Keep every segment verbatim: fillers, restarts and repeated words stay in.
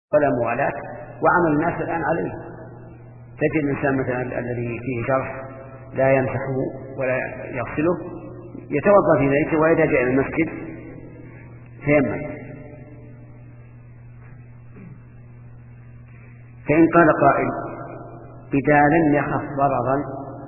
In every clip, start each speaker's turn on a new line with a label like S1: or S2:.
S1: ولا موالاة، وعمل الناس الآن عليه. تجد الإنسان مثلا الذي فيه جرح لا يمسحه ولا يغسله يتوضأ في بيته، وإذا جاء إلى المسجد تيمم. فإن قال قائل إذا لم يخف ضررا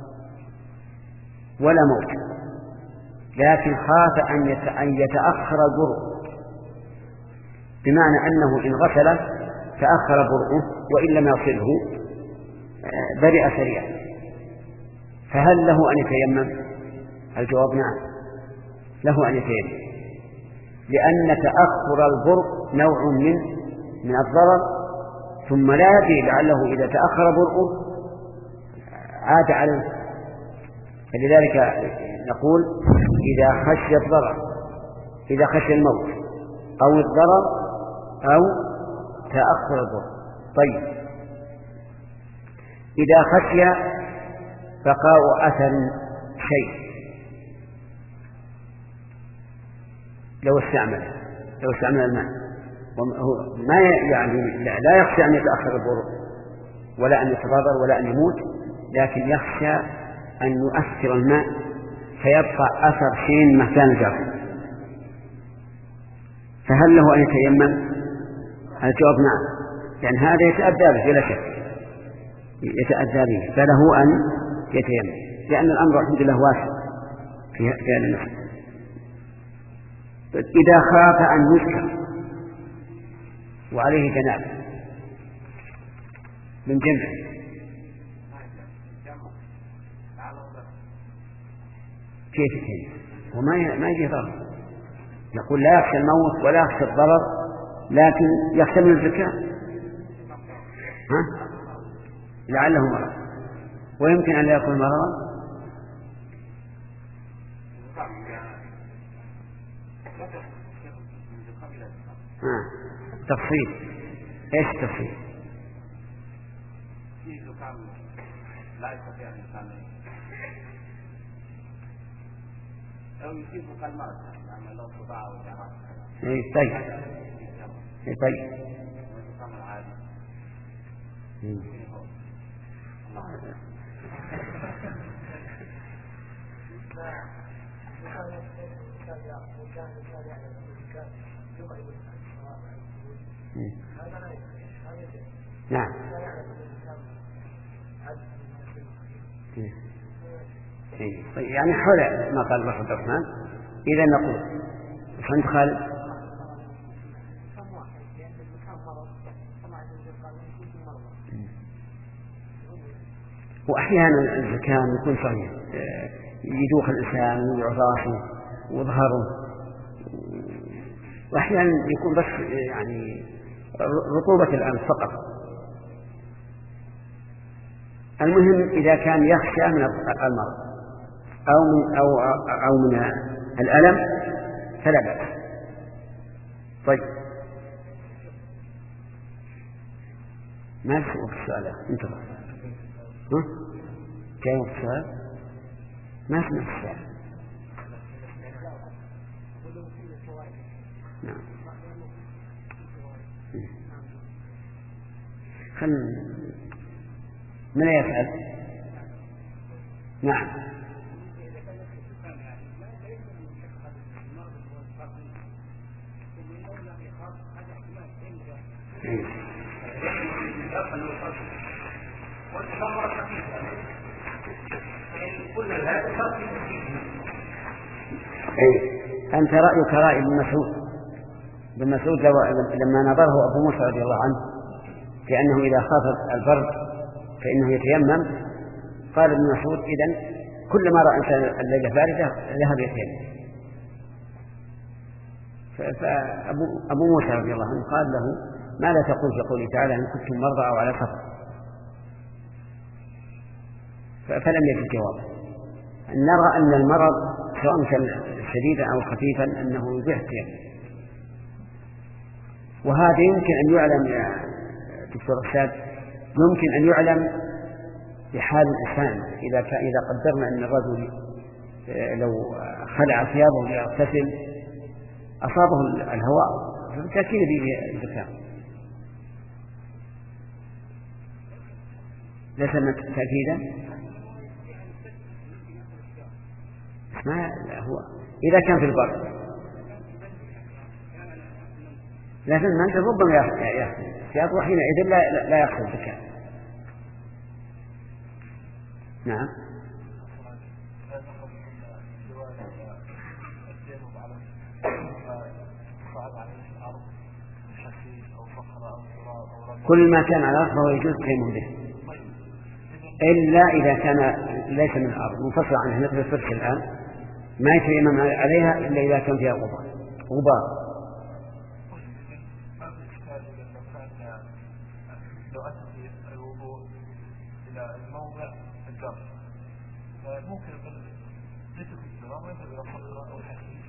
S1: ولا موت لكن خاف أن يتأخر البرء، بمعنى أنه إن غسل تأخر برؤه وإن لم يصله برئ سريعا، فهل له أن يتيمم؟ الجواب نعم، له أن يتيمم، لأن تأخر البرء نوع من من الضرر، ثم لا يدري لعله إذا تأخر برؤه عاد عليه. فلذلك نقول إذا خشي الضرر، إذا خشي الموت أو الضرر أو تأخر الضرر. طيب إذا خشي بقاء أثر شيء، لو استعمل لو استعمل الماء وهو ما يعني لا يخشى أن يتأخر الضرر ولا أن يتضرر ولا أن يموت، لكن يخشى أن يؤثر الماء فيبقى أثر شيء مكان الجرح، فهل له أن يتيمم؟ الجواب نعم، لأن هذا يتأذى به بلا شك، يتأذى به، فله أن يتيمم، لأن الأمر الحمد لله واسع في هذا النفس. إذا خاف أن يسكر وعليه جنابه من جمع، كيف يتيمم؟ وما ما يجي ضرر، يقول لا يخشى الموت ولا يخشى الضرر، لكن يحتمل الزكاة، ها؟ لعله مرض، ويمكن أن لا يكون مرضا. ها تفصيل، ايش التفصيل؟
S2: لا يستطيع الإنسان أو يصيب كالمرض، يعني لو صداع أو جراح.
S1: إيه طيب، إيه طيب. نعم. يعني حول ما قال عبد الرحمن. إذا نقول فهمت خالد؟ وأحيانا الزكام يكون صحيح، يدوخ الإنسان ويوجع راسه وظهره، وأحيانا يكون بس يعني رطوبة الأنف فقط. المهم إذا كان يخشى من المرض أو من أو أو من الألم فلا بأس. طيب ما في وقت السؤال، انتظر. ها؟ جاي وقت السؤال؟ ما في وقت السؤال. نعم. خل من يسأل؟ نعم. إيه. أنت رأيك رأي ابن مسعود. ابن مسعود لما نظره أبو موسى رضي الله عنه لأنه إذا خاف البرد فإنه يتيمم، قال ابن مسعود إذن كل ما رأى إنسان الليلة باردة ذهب يتيمم. فأبو موسى رضي الله عنه قال له ماذا تقول في قوله تعالى إن كنتم مرضى أو على سفر؟ فلم يجد جواب. نرى أن المرض سواء كان شديدا أو خفيفا أنه يبيح التيمم، وهذا يمكن أن يعلم يا دكتور رشاد، يمكن أن يعلم بحال الإنسان. إذا إذا قدرنا أن الرجل لو خلع ثيابه ليغتسل أصابه الهواء فبالتأكيد به الزكاة. ليس من تأكيدا. ما هو إذا كان في البر لكن المنزل ربما يأخذ وحينئذ لا لا يأخذ زكاة. نعم. كل ما كان على الأرض فهو يجوز تيمم به إلا إذا كان ليس من الأرض منفصل عنها مثل الفرش الآن ما يتيمم عليها إلا إذا كان فيها غبار غبار.
S3: لو أتي الوضوء إلى الموضع الجرح ممكن ليس في السلام ويذهب إلى صخرة أو حديد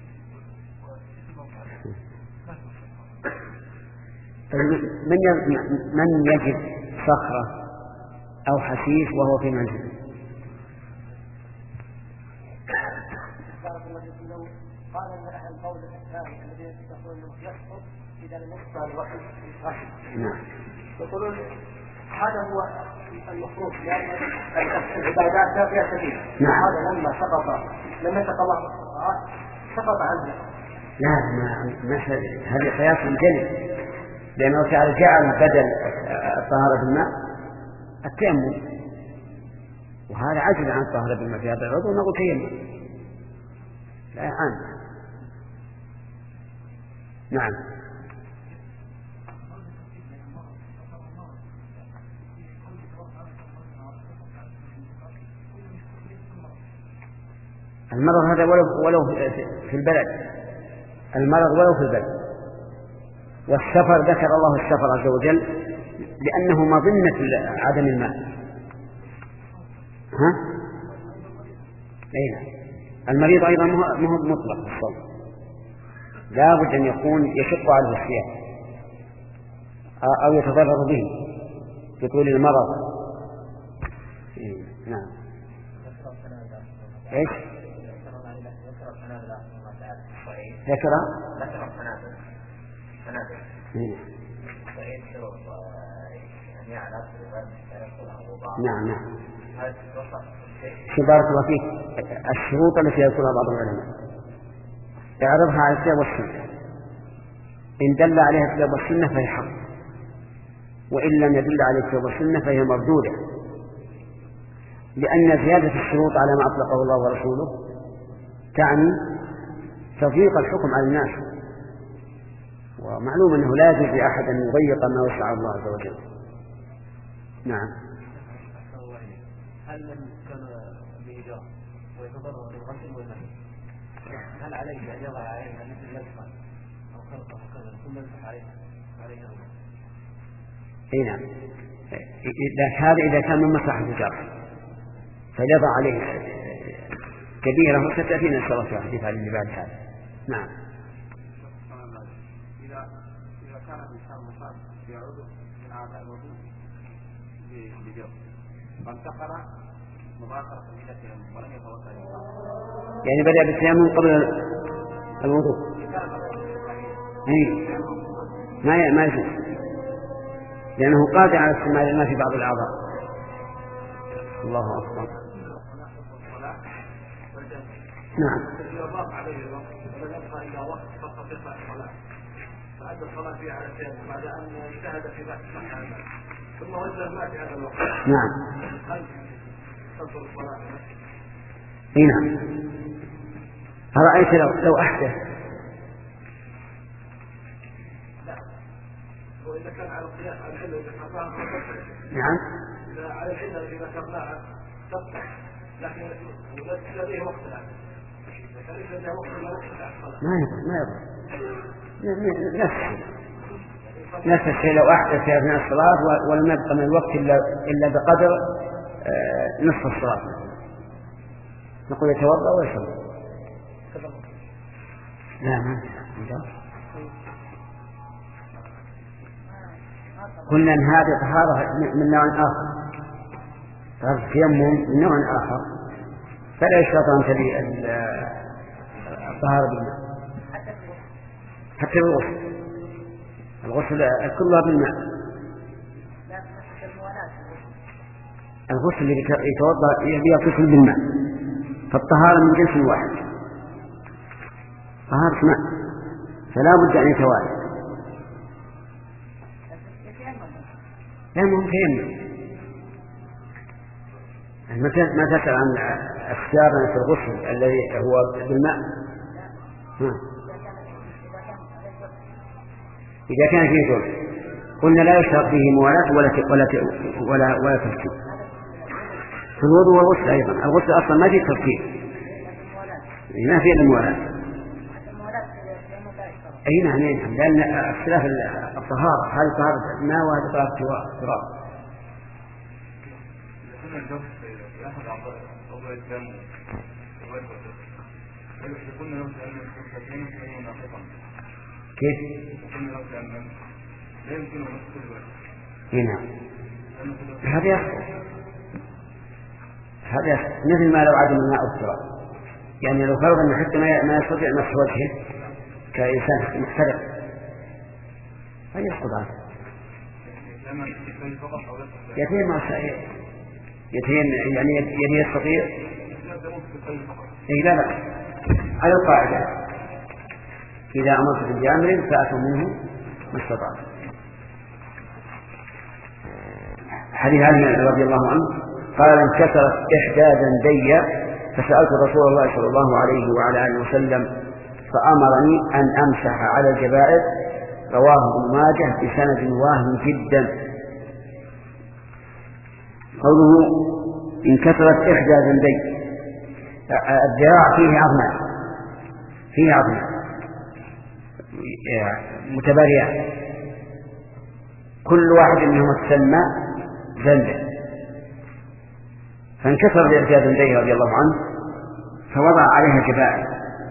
S1: من من يجد صخرة أو حشيش وهو في منزل؟
S4: قال أن أهل القول الثاني الذين يقولون أنه يسقط إذا لم يقطع الوحي.
S1: نعم.
S4: يقولون هذا هو المفروض لأن العبادات لا فيها سبيل.
S1: نعم.
S4: هذا لما سقط لما يتقوى سقط عنه.
S1: لا ما ما هذا قياس جلي لأنه تعالى جعل بدل الطهارة بالماء التيمم وهذا عجز عن الطهارة بالماء في هذا العضو نقول تيمم لا يعان. نعم. المرض هذا ولو ولو في البلد المرض ولو في البلد. والسفر ذكر الله السفر عز وجل لأنه مظنة عدم الماء. ها؟ أين؟ المريض أيضا ما هو مطلق الصوم لا بد أن يكون يشق على الصيام أو يتضرر به بطول المرض. نعم. إيش؟ ذكر
S2: ذكر الفنادق فنادق
S1: نعم نعم. شو بارك الله فيك الشروط التي يذكرها بعض العلماء اعرضها على الكتاب والسنة إن دل عليها الكتاب والسنة فهي حق وإن لم يدل عليها الكتاب والسنة فهي مردودة لأن زيادة الشروط على ما أطلقه الله ورسوله تعني تضييق الحكم على الناس ومعلوم أنه لا يجوز لأحد أن يضيق ما وسع الله عز وجل. نعم.
S4: هل من كان بإيجار ويتضرر بالغسل والمسح هل عليه أن يضع عليها مثل مسحا أو خرقة وكذا ثم يمسح عليها عليها؟
S1: اي نعم. هذا إذا كان من مصلحة الجرح فيضع عليه كبيرة وستأتينا إن شاء الله في حديث عن اللي بعد هذا. نعم.
S2: إذا إذا كان الإنسان مصاب يعود من أعضاء الوضوء بجرح فانتقل مباشرة إلى التيمم ولم يتوسل
S1: يعني بدأ بالتيمم قبل الوضوء. أي ما ما يجوز لأنه قادر على استعمال الماء في بعض الأعضاء. الله أكبر. نعم.
S4: فأدى الصلاة فيها على التيمم بعد أن اجتهد في بحث الماء ثم وجه الماء في هذا الوقت.
S1: نعم.
S4: هل تبطل الصلاة؟
S1: اي نعم. أرأيت لو لو أحدث؟
S4: لا. وإذا كان على القياس على العلة إذا ذكرناها
S1: نعم.
S4: إذا على العلة إذا ذكرناها تبطل لكن لديه وقت الآن. لكن لديه وقت لا وقت الصلاة.
S1: ما يضر ما يضر. نفس الشيء نفس الشيء لو أحدث في أثناء الصلاة ولم يبقى من الوقت إلا إلا بقدر نصف الصلاة نقول يتوضأ ويصلي. لا ما قلنا أن هذه طهارة من نوع آخر طهارة التيمم من نوع آخر فلا يشترط أن تلي الطهارة بالماء حتى الغسل الغسل كلها بالماء. الغسل اللي يتوضأ يغتسل بالماء، فالطهارة من جنس واحد، طهارة ماء، فلا بد أن يتوالى. لا مهم تيمم. ما تسأل عن اختيارنا في الغسل الذي هو بالماء. ها. إذا كان فيه جرح قلنا لا يشترط فيه موالاة ولا ولا ولا ولا ترتيب. في الوضوء والغسل أيضا، الغسل أصلا ما فيه ترتيب، ما فيه الموالاة. أي نعم، لأن اختلاف الطهارة، هذه طهارة الماء وهذه طهارة التراب. كيف؟ هنا هذا يحصل، هذا يحصل مثل ما لو عدم الماء والتراب، يعني لو فرض أن حتى ما يستطيع مسح وجهه كإنسان محترق فيسقط عنه. يتين مع يتين يعني يدي يستطيع. إيه لا لا، على القاعدة إذا أمرت بأمر فأتوا منه ما استطاع. حديث علي رضي الله عنه قال انكسرت إحدى ذنبي فسألت رسول الله صلى الله عليه وعلى آله وسلم فأمرني أن أمسح على الجبائر، رواه ابن ماجه بسند واهٍ جدا. قوله انكسرت إحدى ذنبي، الذراع فيه عظمان، فيه عظمان متباريات، كل واحد منهم تسمى ذنبه، فانكسر بإحدى ذنبيه رضي الله عنه فوضع عليها جبائر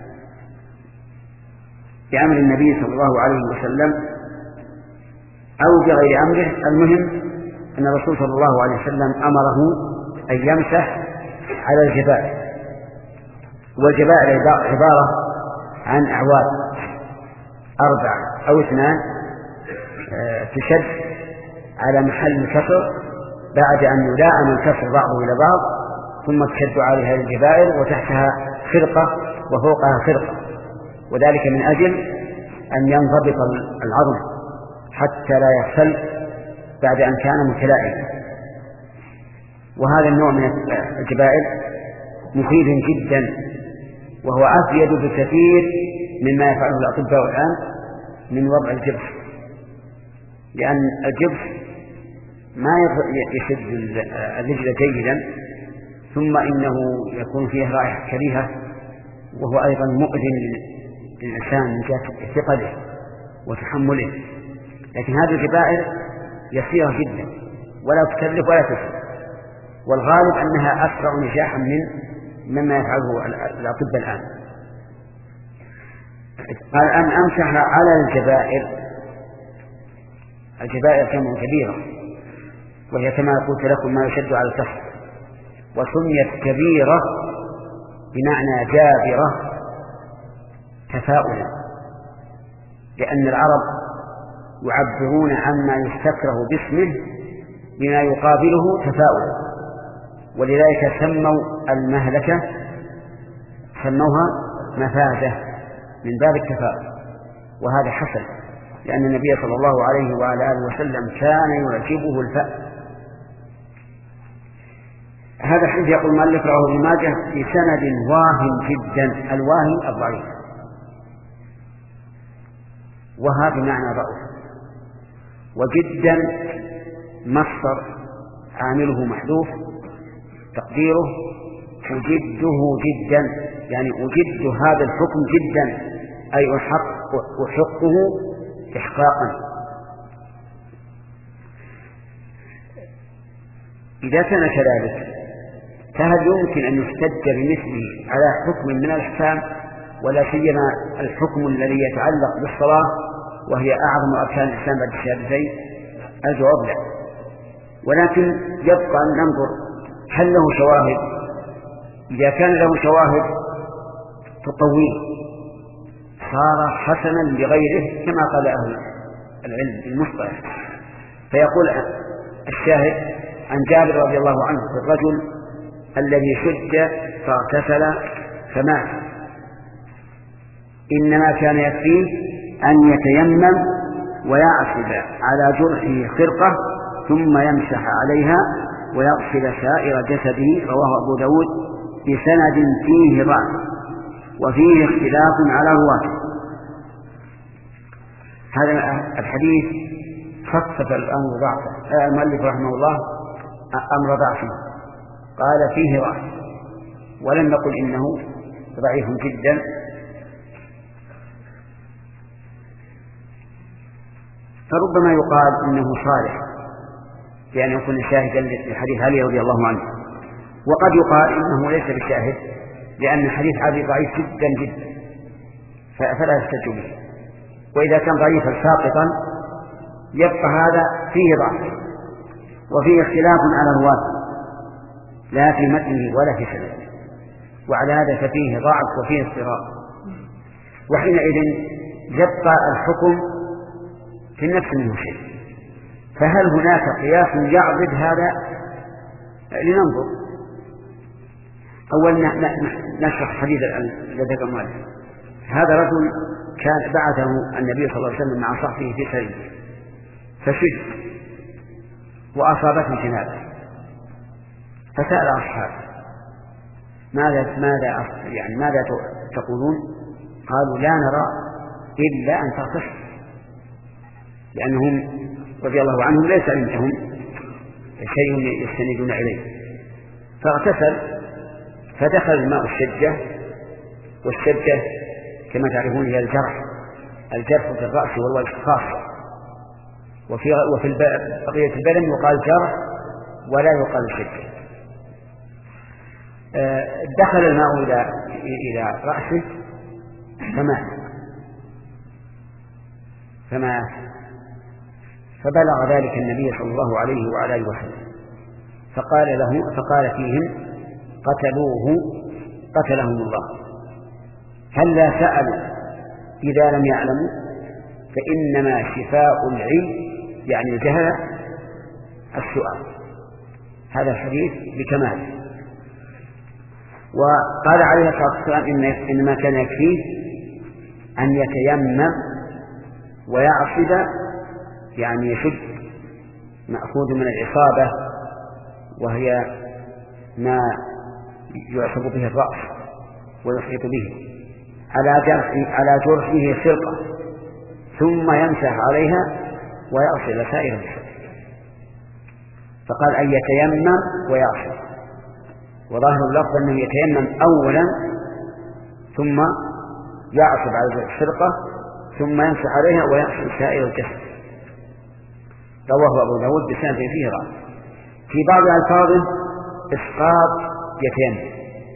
S1: بأمر النبي صلى الله عليه وسلم أو بغير أمره. المهم أن الرسول صلى الله عليه وسلم أمره أن يمسح على الجبائر، والجبائر عبارة عن أعواد أربع أو اثنان تشد على محل الكسر بعد أن يلاءم الكسر بعضه إلى بعض، ثم تشد عليها الجبائر وتحتها خرقة وفوقها خرقة، وذلك من أجل أن ينضبط العظم حتى لا يختل بعد أن كان متلائما. وهذا النوع من الجبائر مفيد جدا، وهو أفيد بكثير مما يفعله الأطباء الآن من وضع الجبس، لأن الجبس ما يشد الرجل جيدا، ثم إنه يكون فيه رائحة كريهة، وهو أيضا مؤذن للإنسان من جهة ثقله وتحمله. لكن هذه الجبائر يسيرة جدا ولا تكلف ولا تسر، والغالب أنها أسرع نجاحا من مما يفعله الأطباء الآن. قال أن أمسح على الجبائر، الجبائر جمع كبيرة، وهي كما قلت لكم ما يشد على الكسر، وسميت كبيرة بمعنى جابرة تفاؤلا، لأن العرب يعبرون عما يستكره باسمه بما يقابله تفاؤلا، ولذلك سموا المهلكة سموها مفازة من باب التفاؤل، وهذا حسن، لأن النبي صلى الله عليه وعلى آله وسلم كان يعجبه الفأل. هذا الحديث يقول المؤلف رواه ابن ماجه بسند واهٍ جدا، الواهٍ الضعيف، وها بمعنى ضعف، وجدا مصدر عامله محذوف تقديره أجده جدا، يعني أجد هذا الحكم جدا، أي أحق أحقه إحقاقا. إذا كان كذلك فهل يمكن أن يحتج بمثله على حكم من الأحكام، ولا سيما الحكم الذي يتعلق بالصلاة وهي أعظم أركان الإسلام بعد الشهادتين؟ الجواب لا، ولكن يبقى أن ننظر هل له شواهد. إذا كان له شواهد تقويه صار حسنا لغيره كما قال أهل العلم المصطلح، فيقول الشاهد عن جابر رضي الله عنه في الرجل الذي شد فاغتسل فمات، إنما كان يكفيه أن يتيمم ويعصب على جرحه خرقة ثم يمسح عليها ويغسل سائر جسده. رواه أبو داود بسند فيه ضعف وفيه اختلاف على رواته. هذا الحديث خفف الأمر ضعفه، المؤلف رحمه الله أمر ضعفه، قال فيه ضعف، ولم نقل إنه ضعيف جدا. فربما يقال إنه صالح لأن يكون شاهدا لحديث علي رضي الله عنه، وقد يقال إنه ليس بشاهد لأن حديث علي ضعيف جدا جدا فلا يحتج به، وإذا كان ضعيفا ساقطا يبقى هذا فيه ضعف وفيه اختلاف على رواته لا في متنه ولا في سنده، وعلى هذا ففيه ضعف وفيه اضطراب، وحينئذ يبقى الحكم في النفس منه شيء. فهل هناك قياس يعضد هذا؟ لننظر. أولا نشرح حديث الذي ذكر مالك. هذا رجل كان بعثه النبي صلى الله عليه وسلم مع صحبه في سرية فشد وأصابته جنابة، فسأل أصحابه ماذا ماذا يعني ماذا تقولون؟ قالوا لا نرى إلا أن تغتسل، لأنهم رضي الله عنهم ليس عندهم شيء يستندون إليه. فاغتسل فدخل الماء الشجة، والشجة كما تعرفون هي الجرح، الجرح في الرأس والوجه خاصة، وفي وفي بقية البدن يقال جرح ولا يقال شجة. دخل الماء إلى إلى رأسه فمات فمات فبلغ ذلك النبي صلى الله عليه وعلى اله وسلم، فقال له فقال فيهم قتلوه قتلهم الله، هل لا سألوا إذا لم يعلموا؟ فإنما شفاء العلم يعني الجهل السؤال. هذا الحديث بكماله. وقال عليه الصلاة والسلام إن إنما كان يكفيه أن يتيمم ويعصب، يعني يشد، مأخوذ من العصابة وهي ما يعصب به الرأس ويحيط به على جرح على جرحه خرقة ثم يمسح عليها ويغسل سائر الجسد. فقال أن يتيمم ويعصب، وظاهر اللفظ أنه يتيمم أولا ثم يعصب على جرح الخرقة ثم يمسح عليها ويغسل سائر الجسد. رواه أبو داود بسند فيه ضعف. في بعض ألفاظه إسقاط يتيمم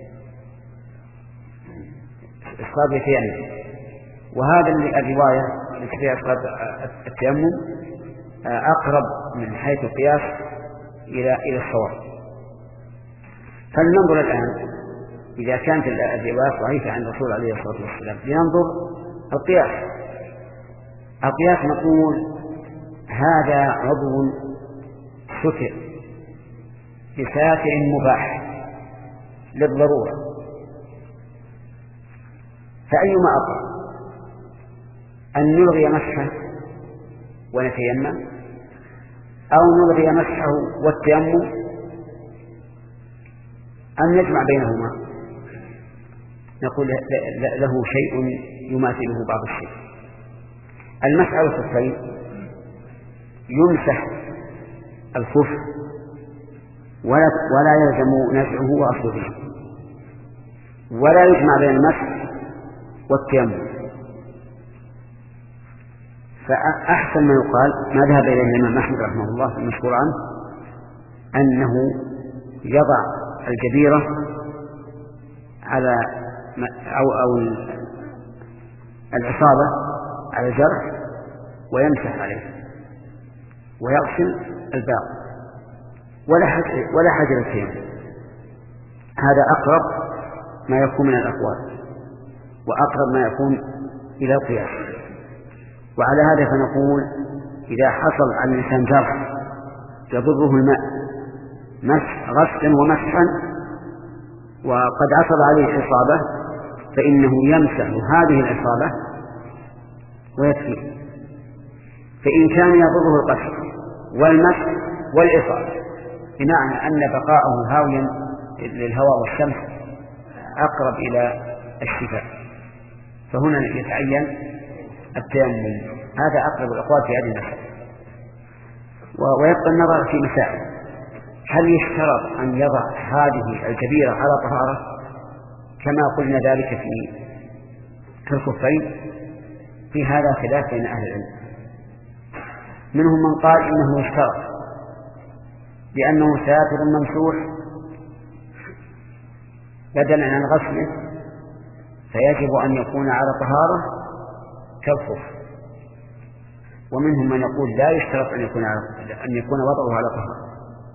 S1: إسقاط يتيمم وهذا الرواية التي فيها إسقاط التيمم أقرب من حيث القياس إلى إلى الصواب. فلننظر الآن إذا كانت الرواية ضعيفة عن الرسول عليه الصلاة والسلام لننظر القياس. القياس نقول هذا عضو ستر بساتر مباح للضرورة، فأيما أقرب أن نلغي مسحه ونتيمم أو نلغي مسحه والتيمم أم نجمع بينهما؟ نقول له شيء يماثله بعض الشيء. المسح على الخفين يمسح الخف ولا ولا يلزم نزعه وأصله، ولا يجمع بين المسح والتيمم. فأحسن ما يقال ما ذهب إليه الإمام أحمد رحمه الله المشهور عنه أنه يضع الجبيرة على أو أو العصابة على الجرح ويمسح عليه ويغسل الباقي ولا حاجة ولا حاجة للتيمم. هذا أقرب ما يكون من الأقوال وأقرب ما يكون إلى القياس. وعلى هذا فنقول إذا حصل على الإنسان جرح يضره الماء مسح غسلا ومسحا وقد عصب عليه الإصابة فإنه يمسح هذه الإصابة ويكفي. فإن كان يضره القصر والمسح والإصابة بمعنى أن بقاءه هاويا للهواء والشمس أقرب إلى الشفاء فهنا يتعين التيمم. هذا أقرب الأقوال في هذه المسألة. ويبقى النظر في مسائل: هل يشترط أن يضع هذه الكبيرة على طهارة كما قلنا ذلك في في الخفين؟ في هذا خلاف بين أهل العلم. منهم من قال إنه يشترط لأنه ساتر ممسوح بدلا عن غسله فيجب أن يكون على طهارة كالخف. ومنهم من يقول لا يشترط أن يكون أن يكون وضعه على طهارة.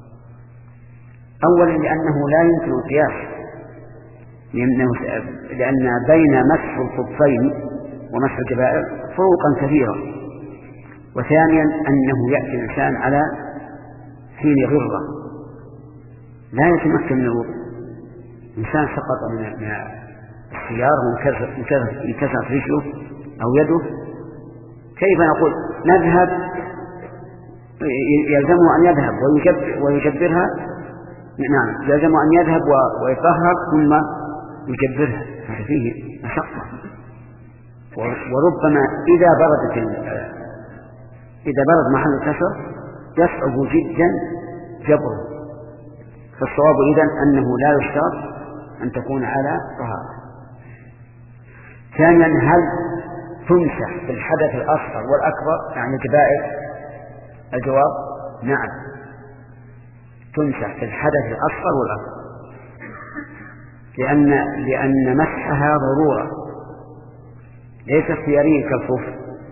S1: أولا لأنه لا يمكن القياس لأن بين مسح الخفين ومسح الجبائر فروقا كثيرة. وثانيا أنه يأتي الإنسان على حين غرة لا يتمكن من الوضوء. إنسان سقط من السيارة وانكسرت رجله أو يده كيف نقول نذهب؟ يلزمه أن يذهب ويجبر ويجبرها. نعم يلزمه أن يذهب ويطهر ثم يجبرها. هذا فيه مشقة. وربما إذا بردت إذا برد محل الكسر يصعب جدا جبره. فالصواب إذن أنه لا يشترط أن تكون على طهارة. ثانيا هل تمسح في الحدث الأصغر والأكبر يعني الجبائر؟ الجواب نعم تمسح في الحدث الأصغر والأكبر لأن لأن مسحها ضرورة ليس اختياريا كالخف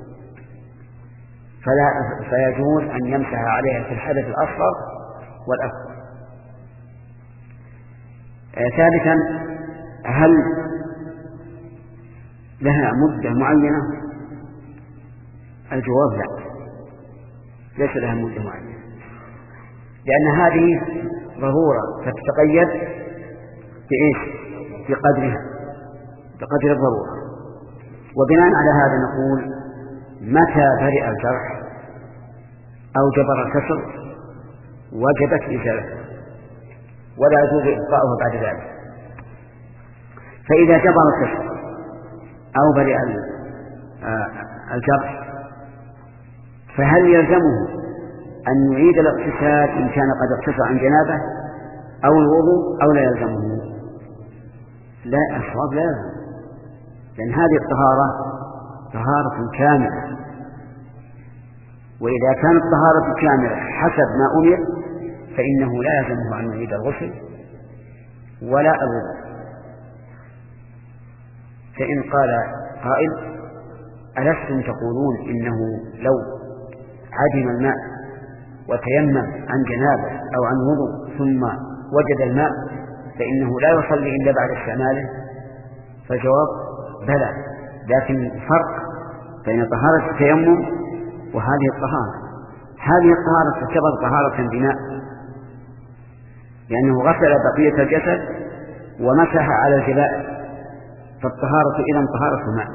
S1: فلا فيجوز أن يمسح عليها في الحدث الأصغر والأكبر. آه ثالثا هل لها مدة معينة؟ الجواب لا ليس لها مدة معينة لأن هذه ضرورة فتتقيد بإيش؟ بقدرها بقدر الضرورة. وبناء على هذا نقول متى برئ الجرح أو جبر الكسر وجبت إزالته ولا يجوز إبقاؤه بعد ذلك. فإذا جبر الكسر أو برئ الجرح فهل يلزمه أن يعيد الاغتسال إن كان قد اغتسل عن جنابه أو الوضوء أو لا يلزمه؟ لا الصواب لا يلزم لأن هذه الطهارة طهارة كاملة. وإذا كانت طهارة كاملة حسب ما أمر فإنه لا يلزمه أن يعيد الغسل ولا الوضوء. فإن قال قائل ألستم تقولون إنه لو عدم الماء وتيمم عن جنابه أو عن وضوء ثم وجد الماء فإنه لا يصلي إلا بعد استعماله؟ فالجواب بلى، لكن فرق بين طهارة التيمم وهذه الطهارة. هذه الطهارة تعتبر طهارة بناء لأنه غسل بقية الجسد ومسح على الجبائر فالطهارة إذن طهارة ماء.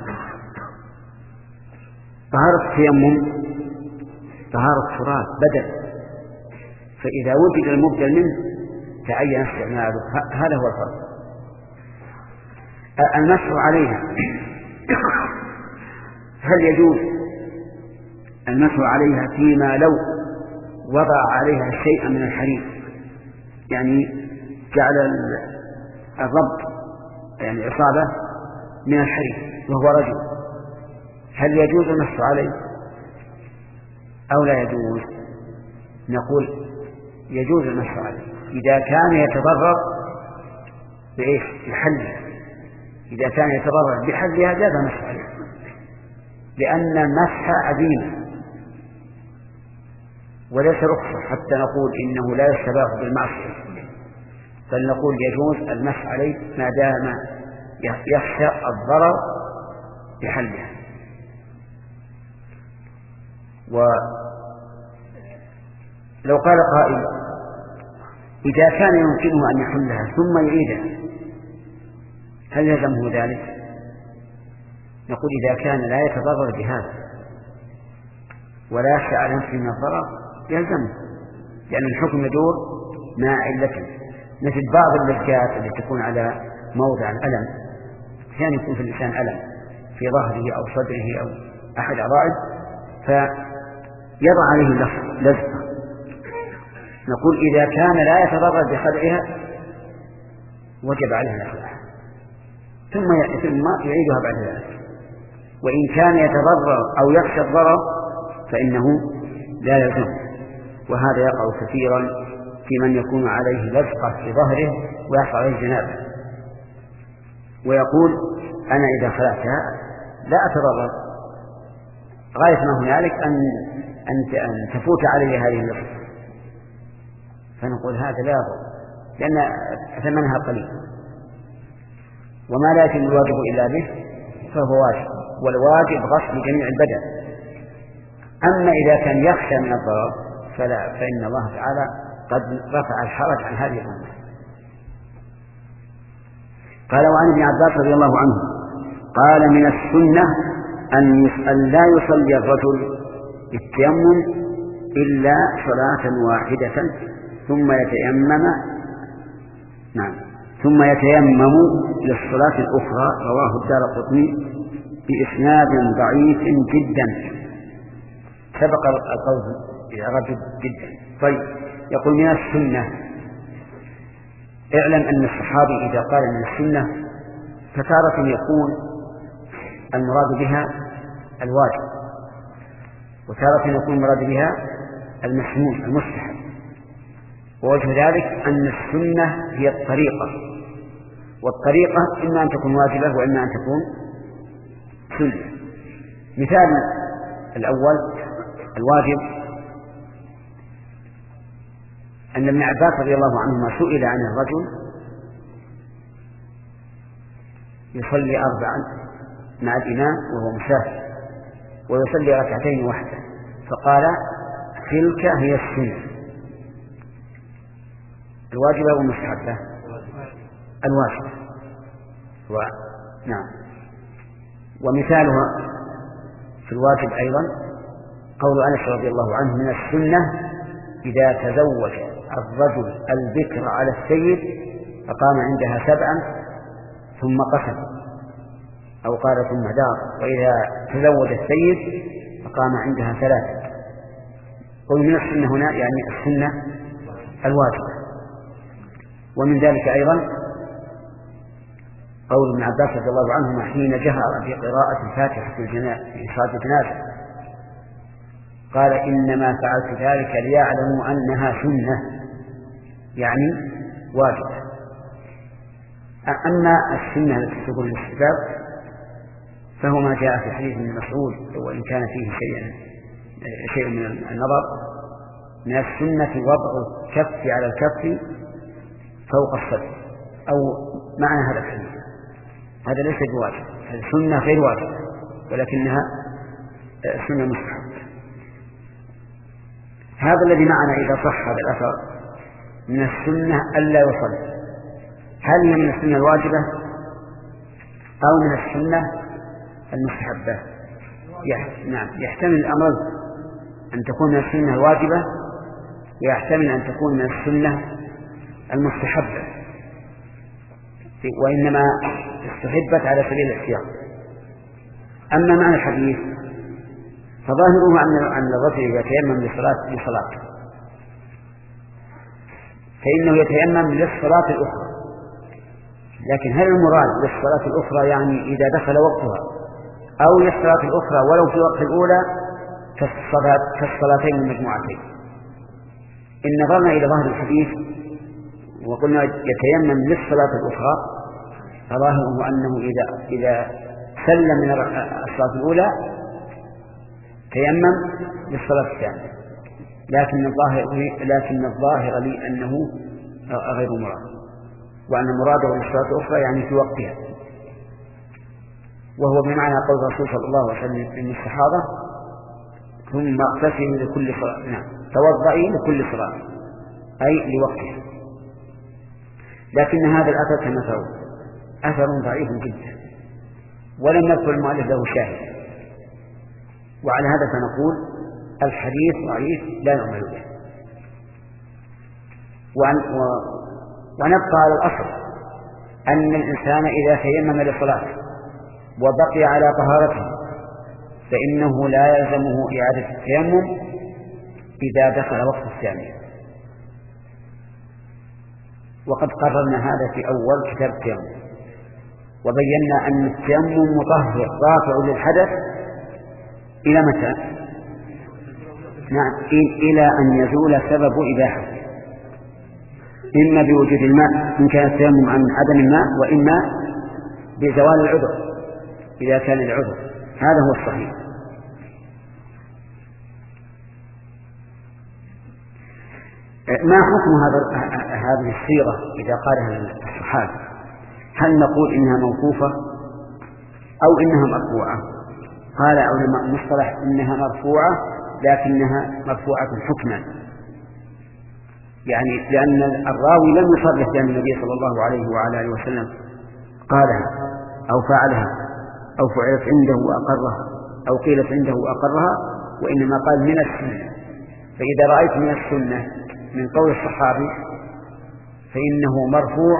S1: طهارة التيمم طهارة تراب بدل فإذا وجد المبدل منه تعين استعماله. هذا هو الفرق. المسح عليها هل يجوز المسح عليها فيما لو وضع عليها شيئا من الحرير يعني جعل الربط يعني عصابة من الحرير وهو رجل هل يجوز المسح عليه أو لا يجوز؟ نقول يجوز المسح عليه إذا كان يتضرر بإيش؟ بحلها. إذا كان يتضرر بحلها جاز المسح عليه لأن مسح عزيمة وليس رخصة حتى نقول إنه لا يستباح بالمعصية، بل نقول يجوز المسح عليه ما دام يخشى الضرر بحلها. ولو قال قائل إذا كان يمكنه أن يحلها ثم يعيدها هل يلزمه ذلك؟ نقول إذا كان لا يتضرر بهذا ولا يخشى على نفسه من الضرر يلزمه، لأن الحكم يدور مع علته، مثل بعض اللذات التي تكون على موضع الألم، كان يكون في الإنسان ألم في ظهره أو صدره أو أحد أعضائه فيضع عليه لزقة، نقول إذا كان لا يتضرر بخلعها وجب عليه الإخلاع ثم ثم يعيدها بعد ذلك. وإن كان يتضرر أو يخشى الضرر فإنه لا يلزم، وهذا يقع كثيرا في من يكون عليه لزقة في ظهره ويحصل عليه جنابه ويقول أنا إذا خلعتها لا أتضرر، غاية ما هنالك أن أن تفوت علي هذه اللزقة، فنقول هذا لا يضر لأن ثمنها قليل، وما لا يتم الواجب إلا به فهو واجب، والواجب غسل جميع البدن. أما إذا كان يخشى من الضرر فلا، فإن الله تعالى قد رفع الحرج عن هذه الأمة. قال وعن ابن عباس رضي الله عنه قال من السنة أن لا يصلي الرجل بالتيمم إلا صلاة واحدة ثم يتيمم نعم ثم يتيمم للصلاة الأخرى. رواه الدارقطني بإسناد ضعيف جدا، سبق القول رجل جدا. طيب، يقول من السنة، اعلم أن الصحابي إذا قال من السنة فتارة يكون المراد بها الواجب، وتارة يكون المراد بها المسنون المستحب، ووجه ذلك أن السنة هي الطريقة، والطريقة إما أن تكون واجبة وإما أن تكون سنة. مثال الأول الواجب أن ابن عباس رضي الله عنهما سئل عن الرجل يصلي أربعا مع الإمام وهو مسافر ويصلي ركعتين وحده، فقال تلك هي السنة الواجبة والمستحبة. الواجب و... نعم. ومثالها في الواجب أيضا قول أنس رضي الله عنه من السنة إذا تزوج الرجل البكر على السيد فقام عندها سبعا ثم قسم، أو قال ثم دار، وإذا تزوج السيد فقام عندها ثلاثة. قل من السنة هنا يعني السنة الواجبة. ومن ذلك أيضا قول ابن عباس رضي الله عنهما حين جهر بقراءة الفاتحة في صلاة الجنازة قال إنما فعلت ذلك ليعلموا أنها سنة، يعني واجبة. أما السنة التي تقول الاستحباب فهو ما جاء في حديث ابن مسعود وإن كان فيه شيء شيء من النظر، من السنة وضع الكف على الكف فوق الصدر، أو معنى هذا الحديث. هذا ليس بواجب، هذه سنة غير واجبة ولكنها سنة مستحبة. هذا الذي معنا إذا صح هذا الأثر من السنة ألا يصلي، هل هي من السنة الواجبة أو من السنة المستحبة؟ نعم، يحتمل الأمر أن تكون من السنة الواجبة ويحتمل أن تكون من السنة المستحبة، وإنما استحبت على سبيل الاحتياط. أما معنى الحديث فظاهره أن الرجل يتيمم لصلاة لصلاة فإنه يتيمم للصلاة الأخرى، لكن هل المراد للصلاة الأخرى يعني إذا دخل وقتها أو للصلاة الأخرى ولو في وقت الأولى كالصلاتين المجموعتين؟ إن نظرنا إلى ظاهر الحديث وقلنا يتيمم للصلاة الأخرى فظاهره أنه إذا إذا سلم من الصلاة الأولى تيمم للصلاة الثانية، لكن الظاهر لكن الظاهر لي أنه غير مراد، وأن مراده للصلاة الأخرى يعني في وقتها، وهو بمعنى قول الرسول صلى الله عليه وسلم من الصحابة ثم اغتسلي لكل صلاة، نعم توضئي لكل صلاة أي لوقتها. لكن هذا الأثر كما ترون أثر ضعيف جدا، ولم يذكر المؤلف له شاهد، وعلى هذا فنقول الحديث ضعيف لا يعمل به. ونبقى على الأصل أن الإنسان إذا تيمم للصلاة وبقي على طهارته فإنه لا يلزمه إعادة التيمم إذا دخل وقت الثاني، وقد قررنا هذا في أول كتاب التيمم، وبينا أن التيمم مطهر رافع للحدث إلى متى؟ نعم، إلى أن يزول سبب إباحة، إما بوجود الماء إن كان التيمم عن عدم الماء، وإما بزوال العذر إذا كان العذر. هذا هو الصحيح. ما حكم هذا هذه الصيغة إذا قالها الصحابي؟ هل نقول إنها موقوفة أو إنها مرفوعة؟ قال علماء المصطلح إنها مرفوعة، لكنها مرفوعة حكما، يعني لأن الراوي لم يصرح بأن النبي صلى الله عليه وعلى آله وسلم قالها أو فعلها أو فعلت عنده وأقرها أو قيلت عنده وأقرها، وإنما قال من السنة. فإذا رأيت من السنة من قول الصحابي فإنه مرفوع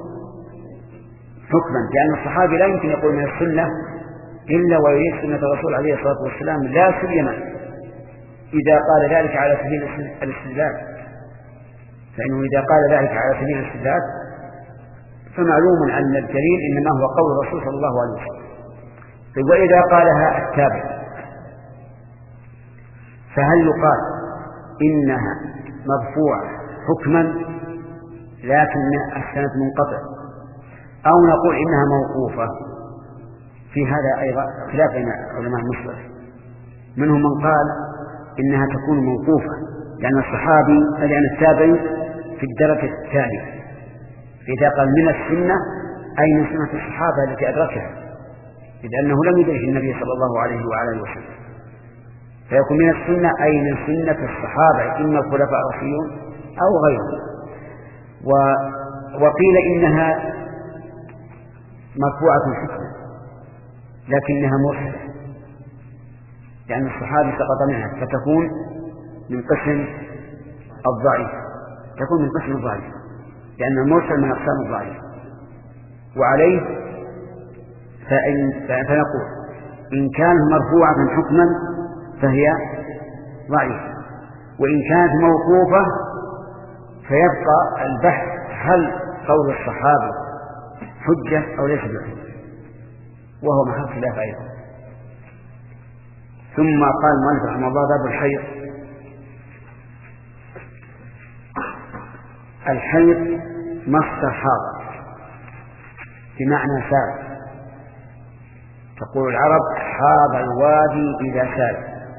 S1: حكما، لأن الصحابي لا يمكن يقول من السنة إلا ويريد سنة الرسول عليه الصلاة والسلام، لا سيما إذا قال ذلك على سبيل الاستدلال، فإنه إذا قال ذلك على سبيل الاستدلال فمعلوم أن الدليل إنما هو قول الرسول صلى الله عليه وسلم. وإذا قالها التابع فهل يقال إنها مرفوعة حكما لكن السند منقطع، أو نقول إنها موقوفة؟ في هذا أيضا خلاف بين علماء المصطلح، منهم من قال إنها تكون موقوفة لأن الصحابي لأن التابعي في الدرجة الثانية، فإذا قال من السنة أي من سنة الصحابة التي أدركها، لأنه لم يدرك النبي صلى الله عليه وعلى وسلم، فيكون من السنة أي من سنة الصحابة إما الخلفاء الراشدون أو غيرهم. و... وقيل إنها مرفوعة حكما لكنها مرسلة، لأن الصحابي سقط منها فتكون من قسم الضعيف، تكون من قسم الضعيف، لأن المرسل من أقسام الضعيف. وعليه فإن فنقول إن كانت مرفوعة حكما فهي ضعيفة، وإن كانت موقوفة فيبقى البحث هل قول الصحابة حجة أو ليس بحجة، وهو محل خلاف أيضا. ثم قال المؤلف رحمه الله باب الحيض. الحيض مصدر حاضر بمعنى سال، تقول العرب حاض الوادي إذا سال،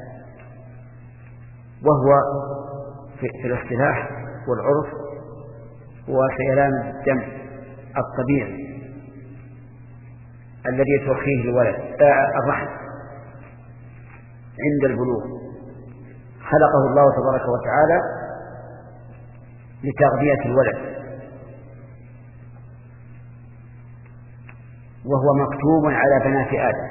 S1: وهو في, في الاصطلاح والعرف هو سيلان الدم الطبيعي الذي يتوخيه الولد الرحم عند البلوغ، خلقه الله تبارك وتعالى لتغذية الولد، وهو مكتوب على بنات آدم